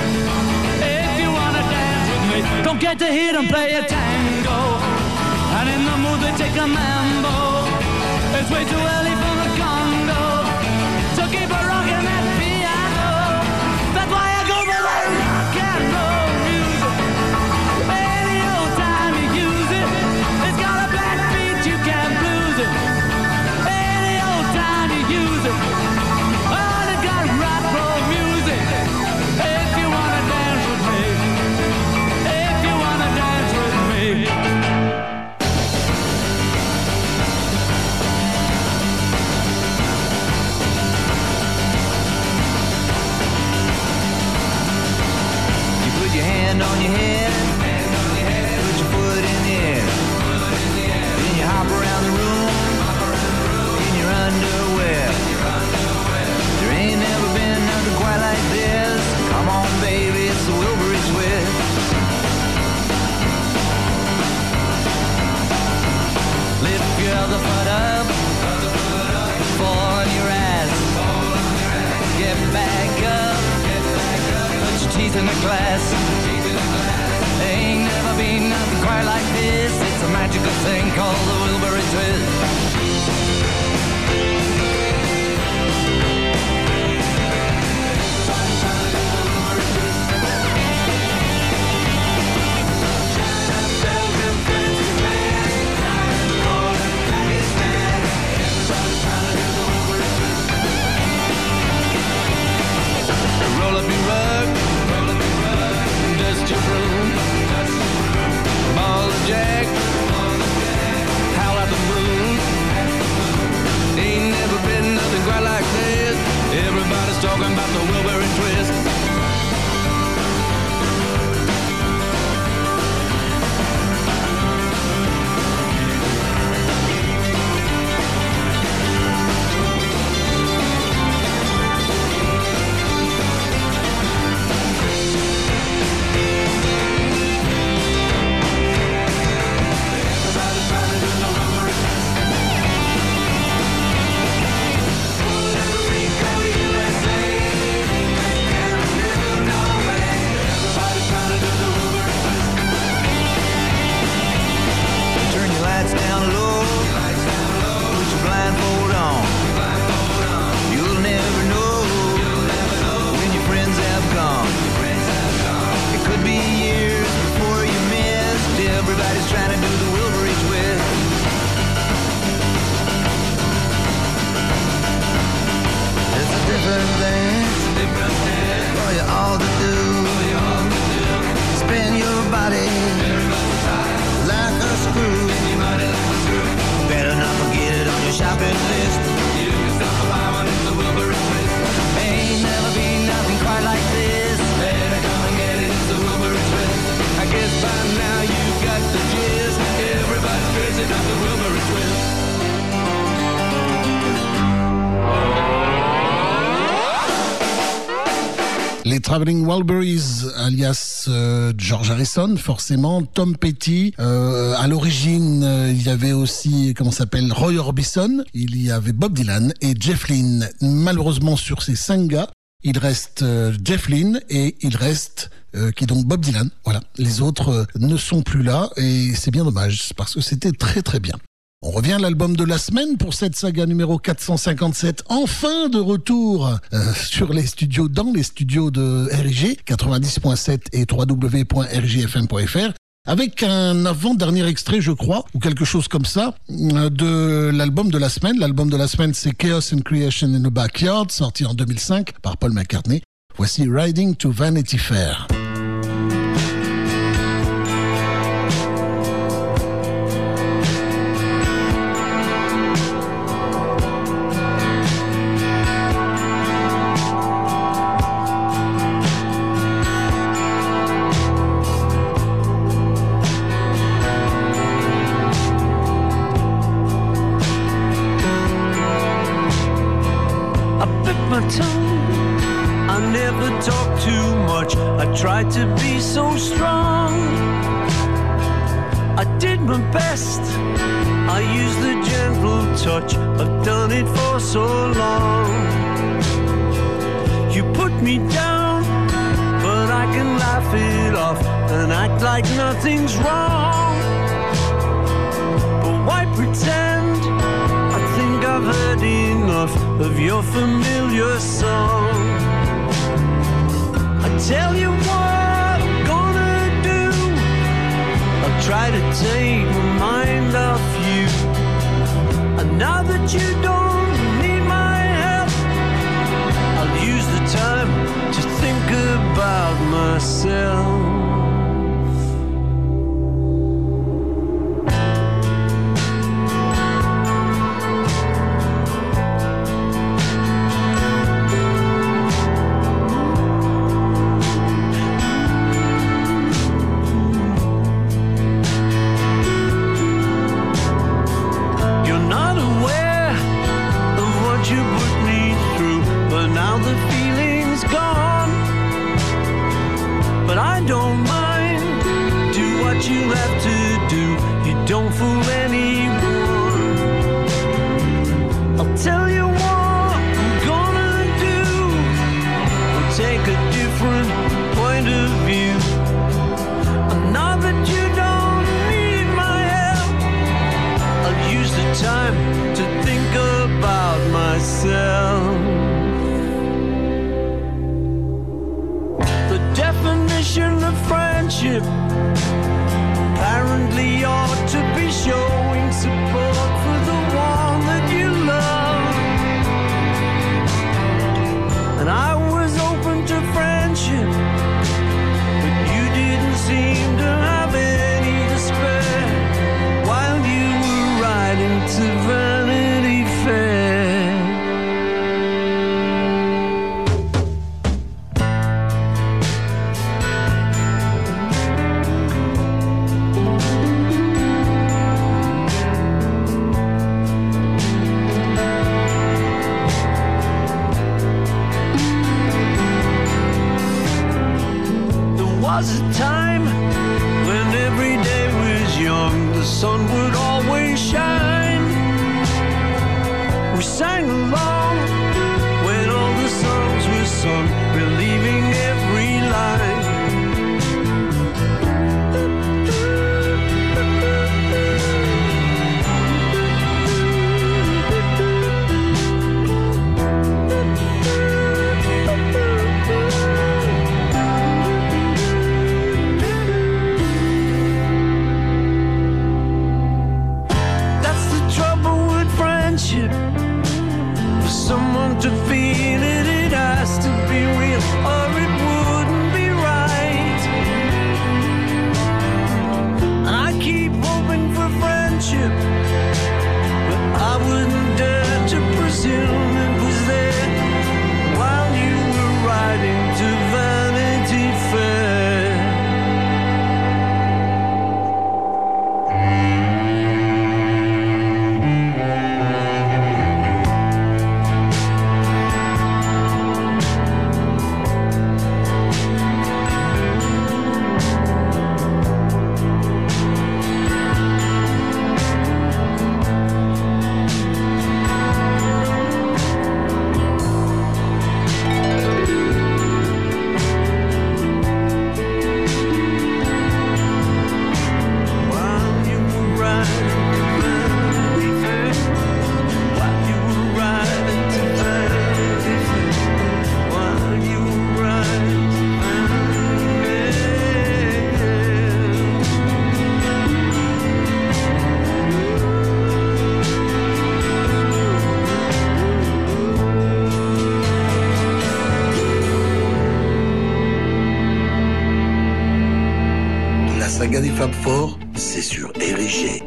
If you wanna dance with me. Don't get to hear them play a tango. And in the mood they take a mambo. It's way too early for the Congo. So keep a rockin' that piano. That's why I go for that rock and roll music. Any old time you use it. It's got a backbeat, you can't lose it. Any old time you use it. Oh, it's got rock roll music. If you wanna dance with me. If you wanna dance with me. You put your hand on your head, put your foot in the air, then you hop around the room in your underwear. There ain't never been nothing quite like this. Come on, baby, it's the Wilbury Twist. Lift your other foot up, fall on your ass. Get back up, put your teeth in the glass. Ain't never been nothing quite like this. It's a magical thing called the Wilbury Twist. Roll up your rug, dust your broom, ball of jack, howl at the moon. Les Traveling Wilburys, alias George Harrison, forcément, Tom Petty. À l'origine, il y avait aussi, comment s'appelle, Roy Orbison. Il y avait Bob Dylan et Jeff Lynne. Malheureusement, sur ces 5 gars, il reste Jeff Lynne et il reste qui est donc Bob Dylan. Voilà, les autres ne sont plus là et c'est bien dommage parce que c'était très très bien. On revient à l'album de la semaine pour cette saga numéro 457, enfin de retour dans les studios de RIG 90.7 et www.rigfm.fr avec un avant-dernier extrait, je crois, ou quelque chose comme ça, de l'album de la semaine. L'album de la semaine, c'est Chaos and Creation in the Backyard, sorti en 2005 par Paul McCartney. Voici Riding to Vanity Fair. Tried to be so strong. I did my best. I used the gentle touch. I've done it for so long. You put me down, but I can laugh it off and act like nothing's wrong. But why pretend? I think I've heard enough of your familiar song. I tell you what I'm gonna do. I'll try to take my mind off you. And now that you don't need my help, I'll use the time to think about myself. Apparently ought to be showing support for the one that you love. And I was open to friendship, but you didn't seem to have any to spare while you were riding to Vanity Fair. Was a time when every day was young, the sun would always shine. We sang along when all the songs were sung, believing every line. For someone to feel it, it has to be real, or it wouldn't be right. And I keep hoping for friendship, but I wouldn't dare to presume it was there while you were riding to Vanity Fair. saga des Fab Four, c'est sur RG.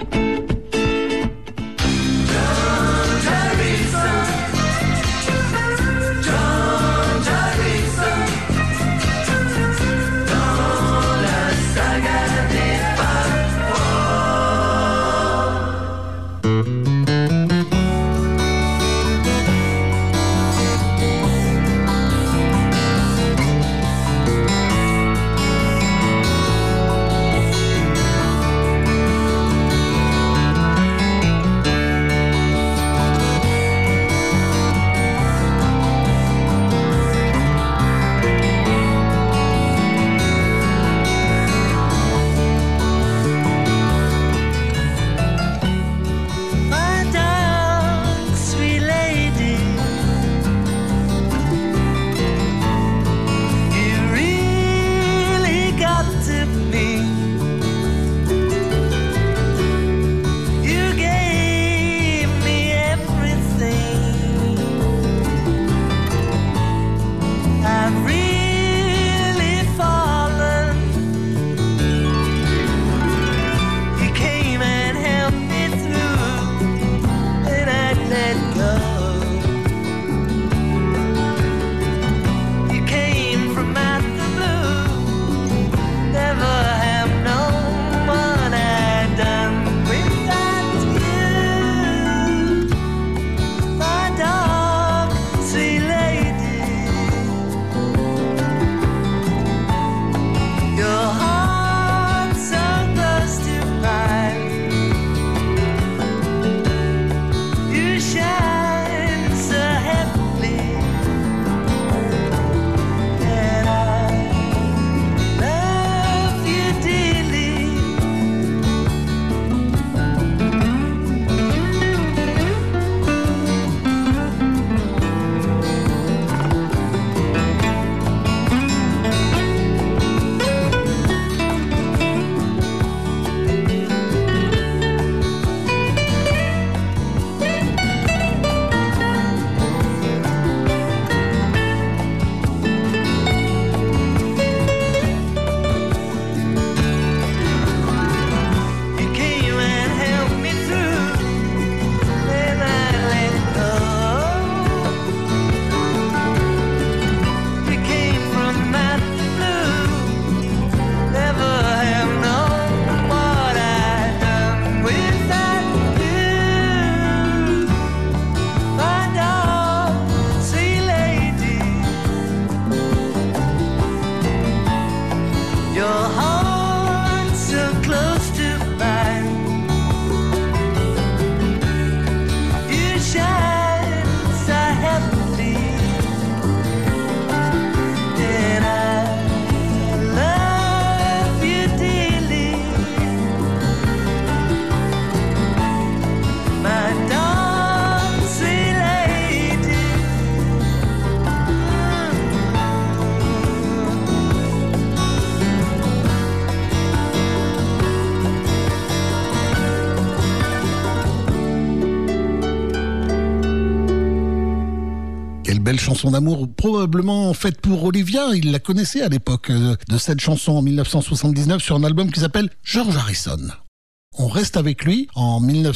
Belle chanson d'amour, probablement faite pour Olivia. Il la connaissait à l'époque de cette chanson en 1979 sur un album qui s'appelle George Harrison. On reste avec lui en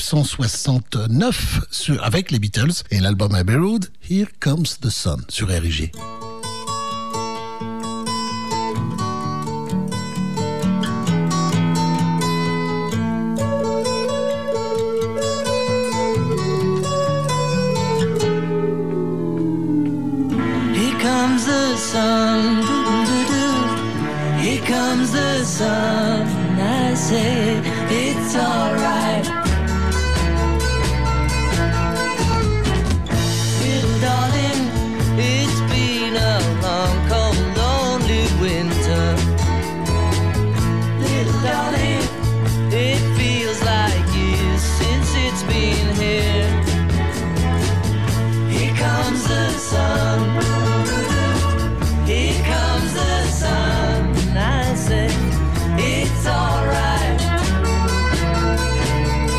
1969 avec les Beatles et l'album Abbey Road, Here Comes the Sun sur RG. Comes the sun, doo-doo-doo. Here comes the sun, and I say it's alright. Little darling, it's been a long, cold, lonely winter. Little darling, it feels like years since it's been here. Here comes the sun. Here comes the sun, and I say it's alright.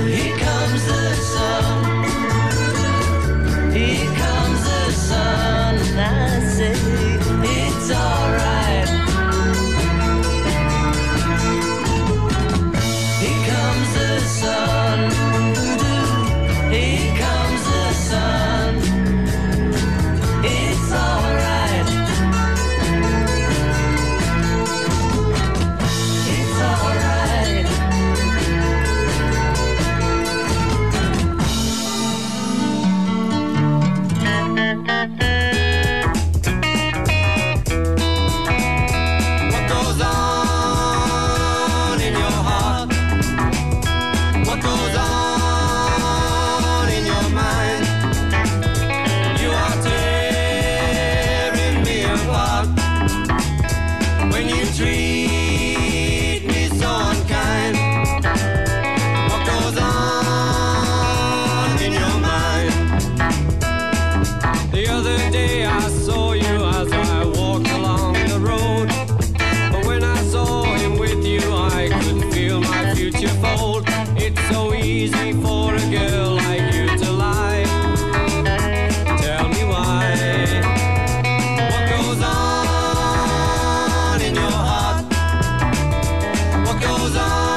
Here comes the sun. Here comes the sun. And I say it's alright. Here comes the sun. Here comes the sun. It's alright. It's alright. What goes on in your heart? What goes on in your mind? You are tearing me apart when you treat me so unkind. What goes on in your mind? The other day I saw you as I walked along the road. But when I saw him with you, I could feel my future fold. It's so easy for a girl like you to lie. Tell me why. What goes on in your heart? What goes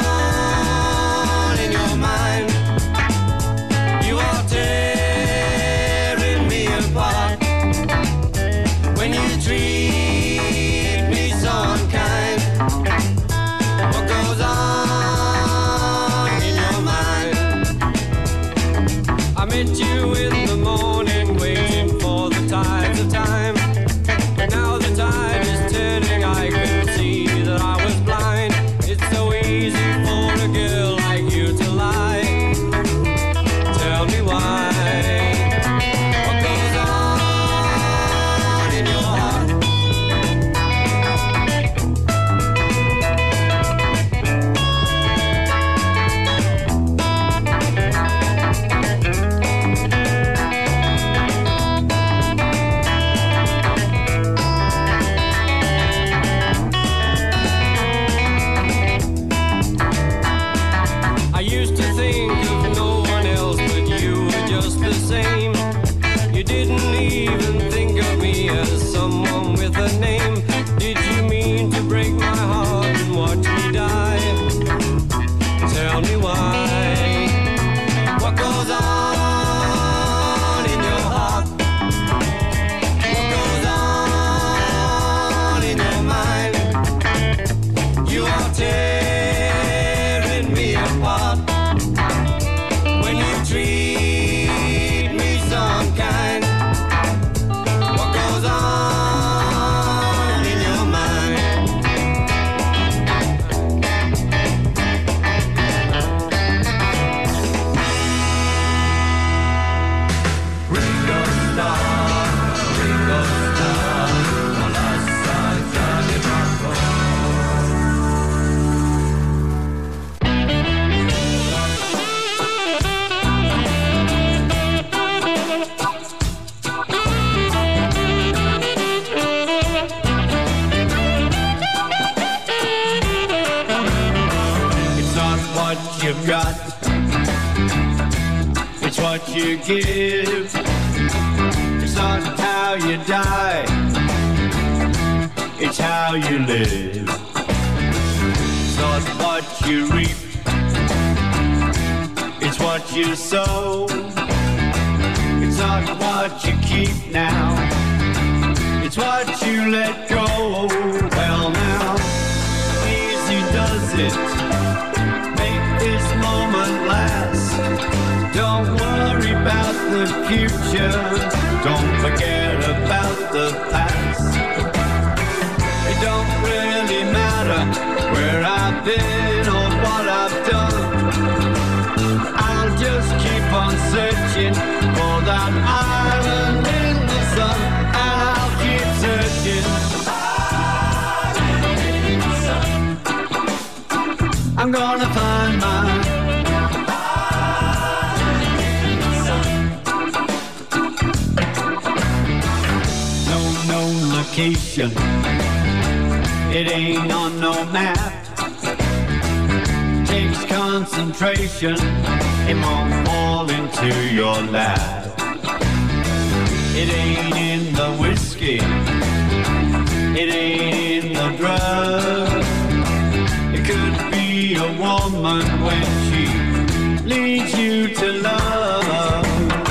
on in your mind? You are tearing me apart when you treat me so unkind. What goes on in your mind? I met you in the morning waiting for the tides of time. But now the tide is turning, I can see that I was blind. It's so easy for a girl like you to lie. Tell me why. What goes on in your heart? I used to think of no one else, but you were just the same. You didn't even think of me as someone with a name. Did you mean to break my heart and watch me die? Tell me why. What goes on in your heart? What goes on in your mind? You are tearing me apart when you treat me so unkind. What goes on in your mind? Ringo Starr, on la Santa di Marco. It's not what you've got, it's what you give. It's not how you die, it's how you live. It's not what you reap, it's what you sow. It's not what you keep now, it's what you let go. Well now, easy does it, make this moment last. Don't worry about the future, don't forget about the past. It don't really matter where I've been or what I've done. I'll just keep on searching for that island in the sun, and I'll keep searching. I'm gonna find mine. No location, it ain't on no map. takes concentration, it won't fall into your lap. It ain't in the whiskey, it ain't in the drug. It could be a woman when she leads you to love.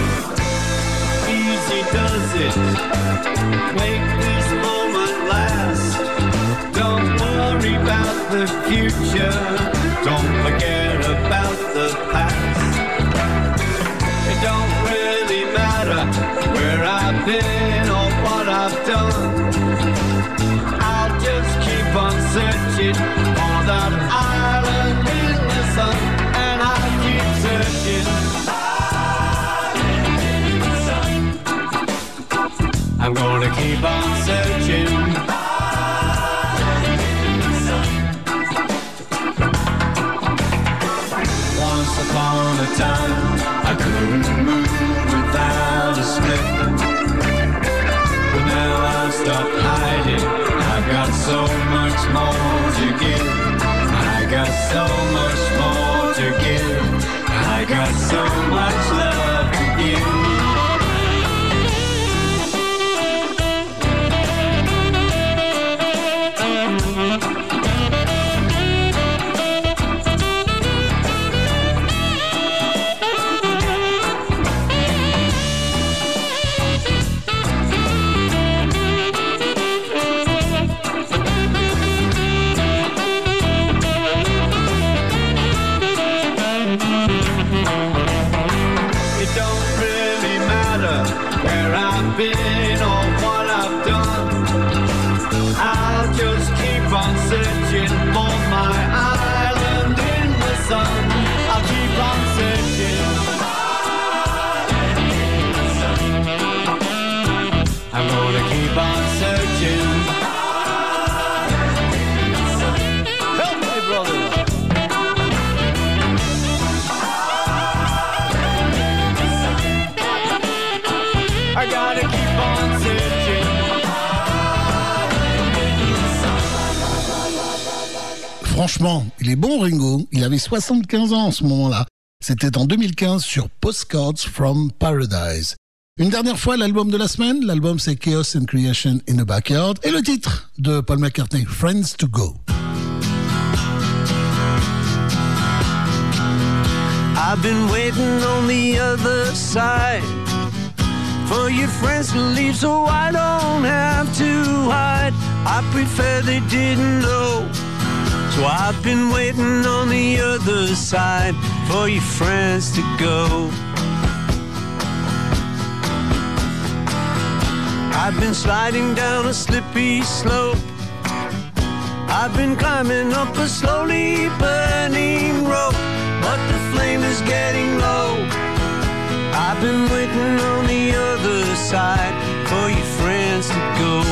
Easy does it, make this moment last. Don't worry about the future, don't forget about the past. It don't really matter where I've been or what I've done. I'll just keep on searching for that island in the sun, and I'll keep searching. I'm gonna keep on searching. Once upon a time, I couldn't move without a slip. But now I've stopped hiding. I've got so much more to give. I got so much more to give. I got so much love to give. Been or what I've done, I'll just keep on searching for my island in the sun. I'll keep on searching. I'm gonna keep on searching. Help me, brother. I gotta keep on searching. Franchement, il est bon Ringo, il avait 75 ans en ce moment-là. C'était en 2015 sur Postcards from Paradise. Une dernière fois, l'album de la semaine, l'album c'est Chaos and Creation in the Backyard, et le titre de Paul McCartney, Friends to Go. I've been waiting on the other side for your friends to leave so I don't have to hide. I prefer they didn't know, so I've been waiting on the other side for your friends to go. I've been sliding down a slippy slope, I've been climbing up a slowly burning rope, but the flame is getting low. I've been waiting on the other side for your friends to go.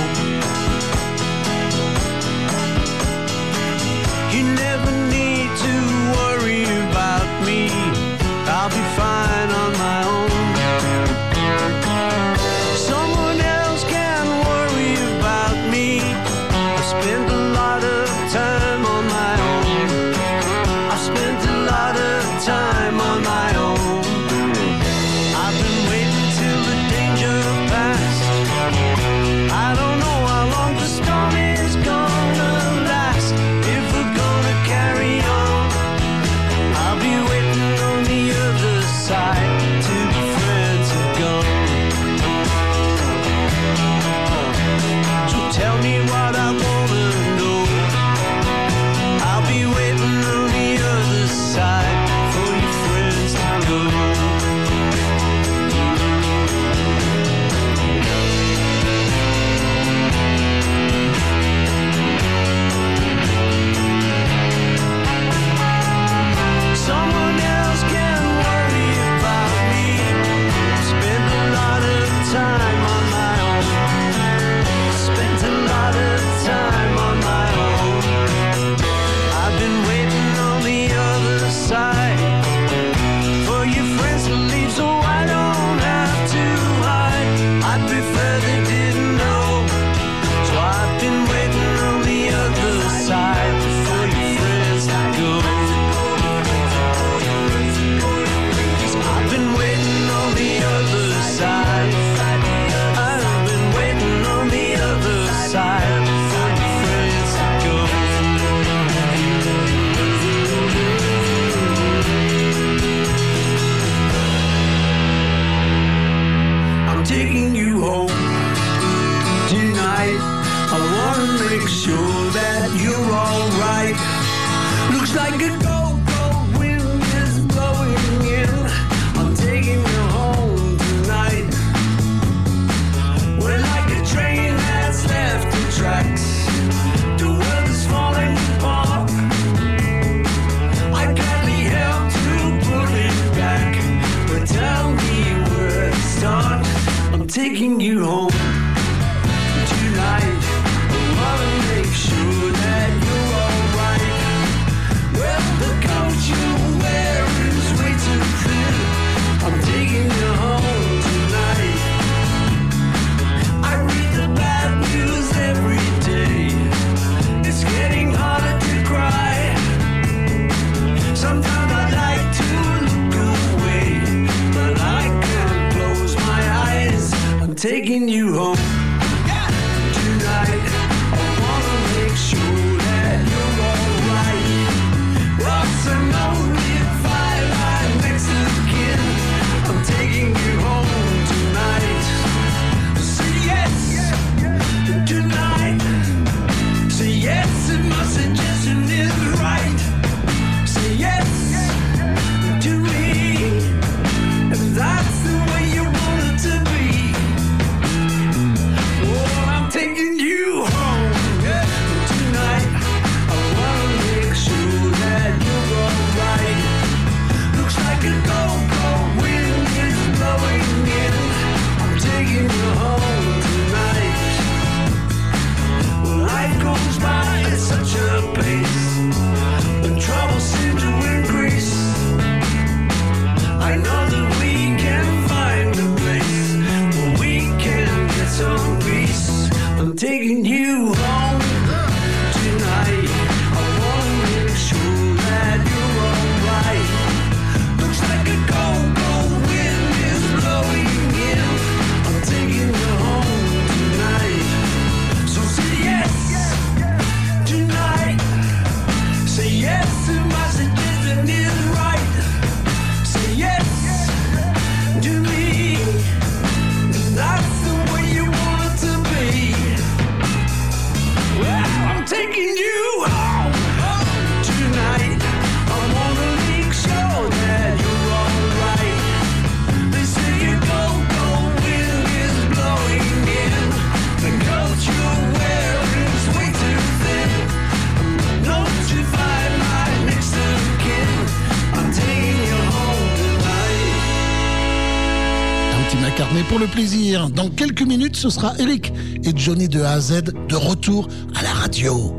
You never need to worry about me, I'll be fine on my own. Someone else can worry about me, I spent a lot of time on my own. I spent a lot of time on my own. I've been waiting till the danger passed. taking you home tonight. I wanna make sure that you're alright. Well, the coat you wear is way too thin. I'm taking you home tonight. I read the bad news every day. It's getting harder to cry. Sometimes I like to look away, but I can't close my eyes. I'm taking you home tonight. I wanna make sure that you're alright. What's an only if I lie next to the kid? I'm taking you home tonight. Say yes tonight. Say yes if my suggestion is right. Say yes to me if that's the way you want it to be. Oh, I'm taking you home tonight. I wanna make sure that you're alright. Looks like a cold wind is blowing in. I'm taking you home tonight. Life goes by at such a pace, but trouble seems to increase. I know that we can find a place where we can get some peace. I'm taking you home tonight. I wanna make sure that you're alright. Looks like a cold wind is blowing in. I'm taking you home tonight. So say yes tonight. Say yes if my suggestion is right. Say yes to me. That's the way you want it to be. Well, I'm taking you home tonight. I wanna make sure that you're alright. They say your cold wind is blowing in. The coat you're wearing is way too thin. Don't you find my next of kin? I'm taking you home tonight. Un petit McCartney pour le plaisir. Dans quelques minutes, ce sera Eric et Johnny de A à Z de retour à la radio.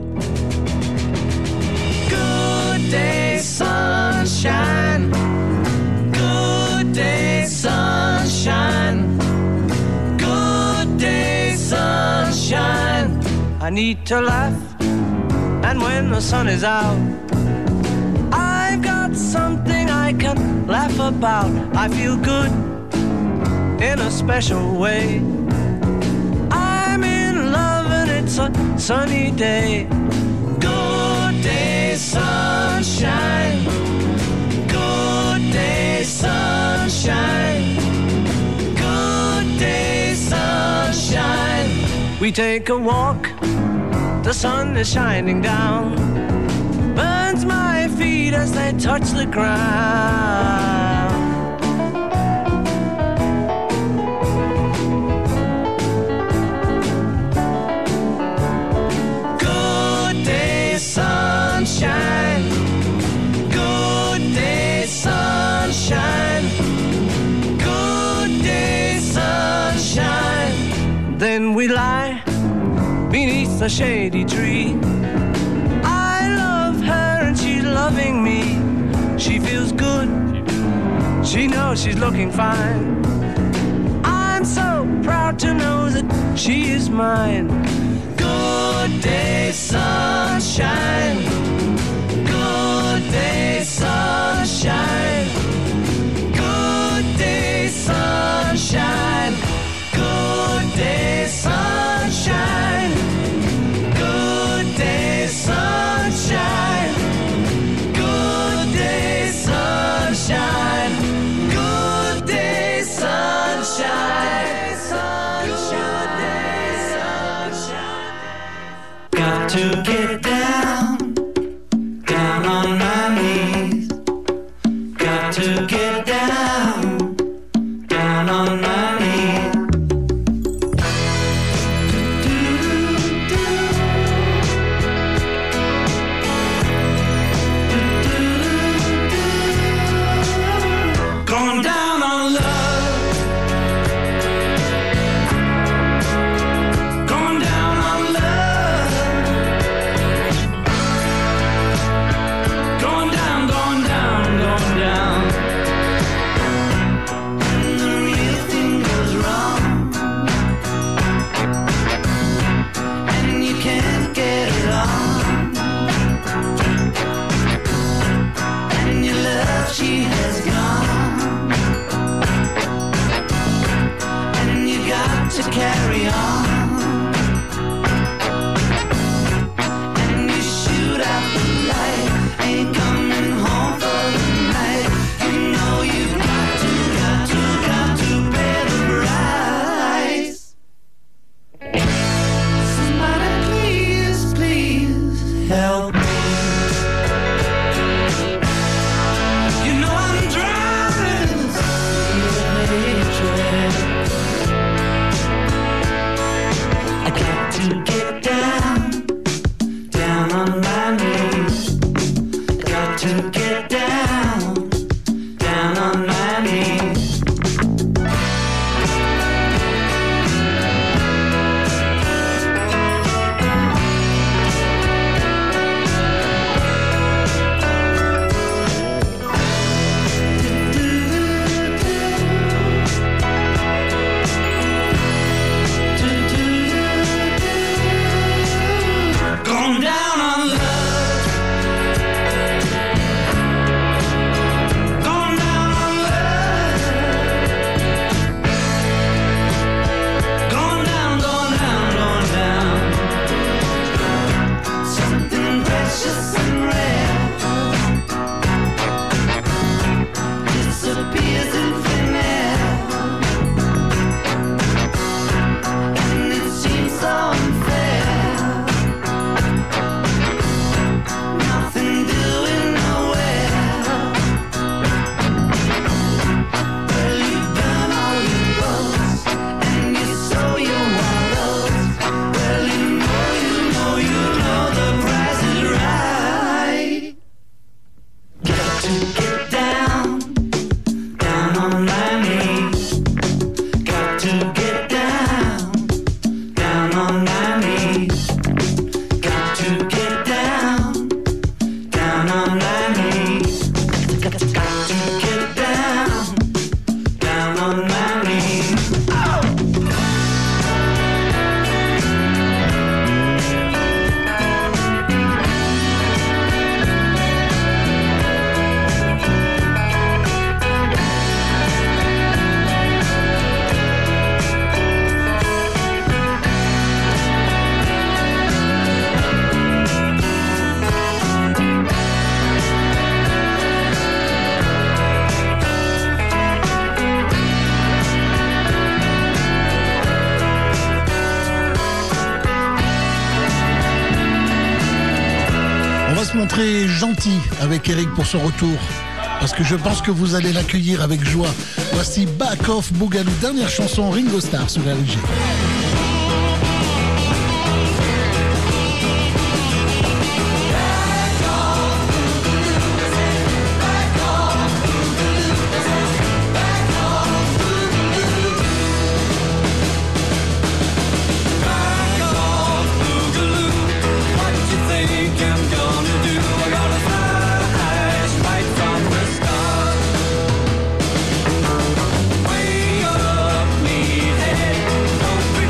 Good day, sunshine. Good day, sunshine. Good day, sunshine. I need to laugh, and when the sun is out, I've got something I can laugh about. I feel good in a special way. I'm in love and it's a sunny day. Good day, sunshine. Good day, sunshine. Good day, sunshine. We take a walk, the sun is shining down, burns my feet as they touch the ground. Good day, sunshine. Good day, sunshine. Good day, sunshine. Then we lie beneath a shady tree. I love her and she's loving me. She feels good, she knows she's looking fine. I'm so proud to know that she is mine. Good day, sunshine. Good day, sunshine. Good day, sunshine. Good day, sunshine. Good day, sunshine. Good day, sunshine. Good day, sunshine. Good day, sunshine. Got to get down carry on. And you shoot out the light, ain't coming home for the night. You know you got to pay the price. Somebody please, please help me. You know I'm drowning in the sea of hatred. I got to get down, down on my knees. I got to get down, down on my knees. Gone down on love. Gone down on love. Gone down, gone down, gone down. Something precious and rare disappears in thin air, and it seems so unfair. Nothing doing nowhere. Well, you burn all your boats and you sow your waters. Well, you know the price is right. Got to get down, down on my knees. Got to get down, down on my knees. Got to get down, down on my knees. Got to get down, down on my knees. On va se montrer gentil avec Eric pour son retour, parce que je pense que vous allez l'accueillir avec joie. Voici Back Off Boogaloo, dernière chanson Ringo Starr sur RG. What you think I'm gonna do? I gotta fly right from the start. Way up, meathead. Don't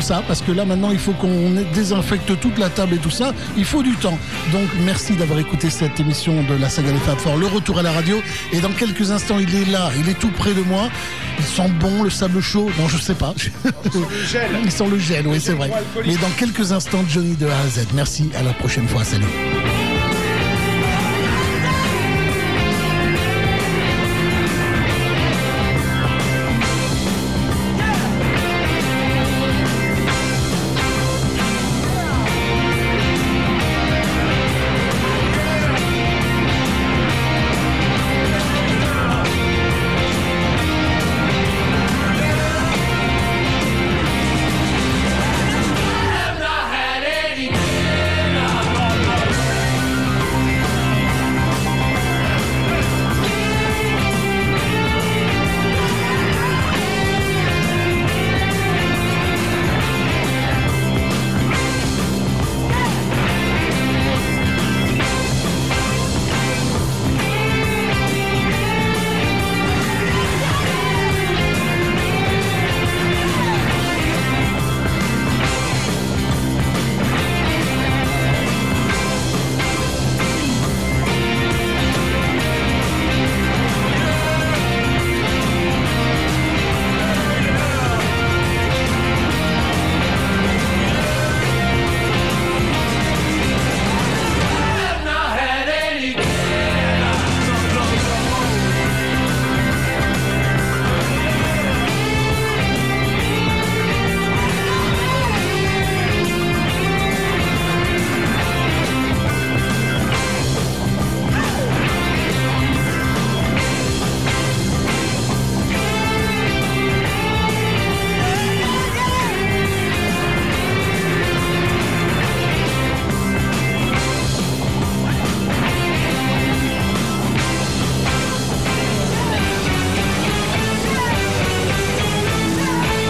ça, parce que là maintenant il faut qu'on désinfecte toute la table et tout ça, il faut du temps. Donc merci d'avoir écouté cette émission de la saga des Fab Four, le retour à la radio, et dans quelques instants il est là, il est tout près de moi, il sent bon le sable chaud, non je sais pas, il sent le gel, oui c'est vrai, mais dans quelques instants Johnny de A à Z. Merci, à la prochaine fois, salut.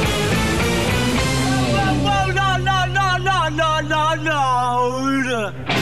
no.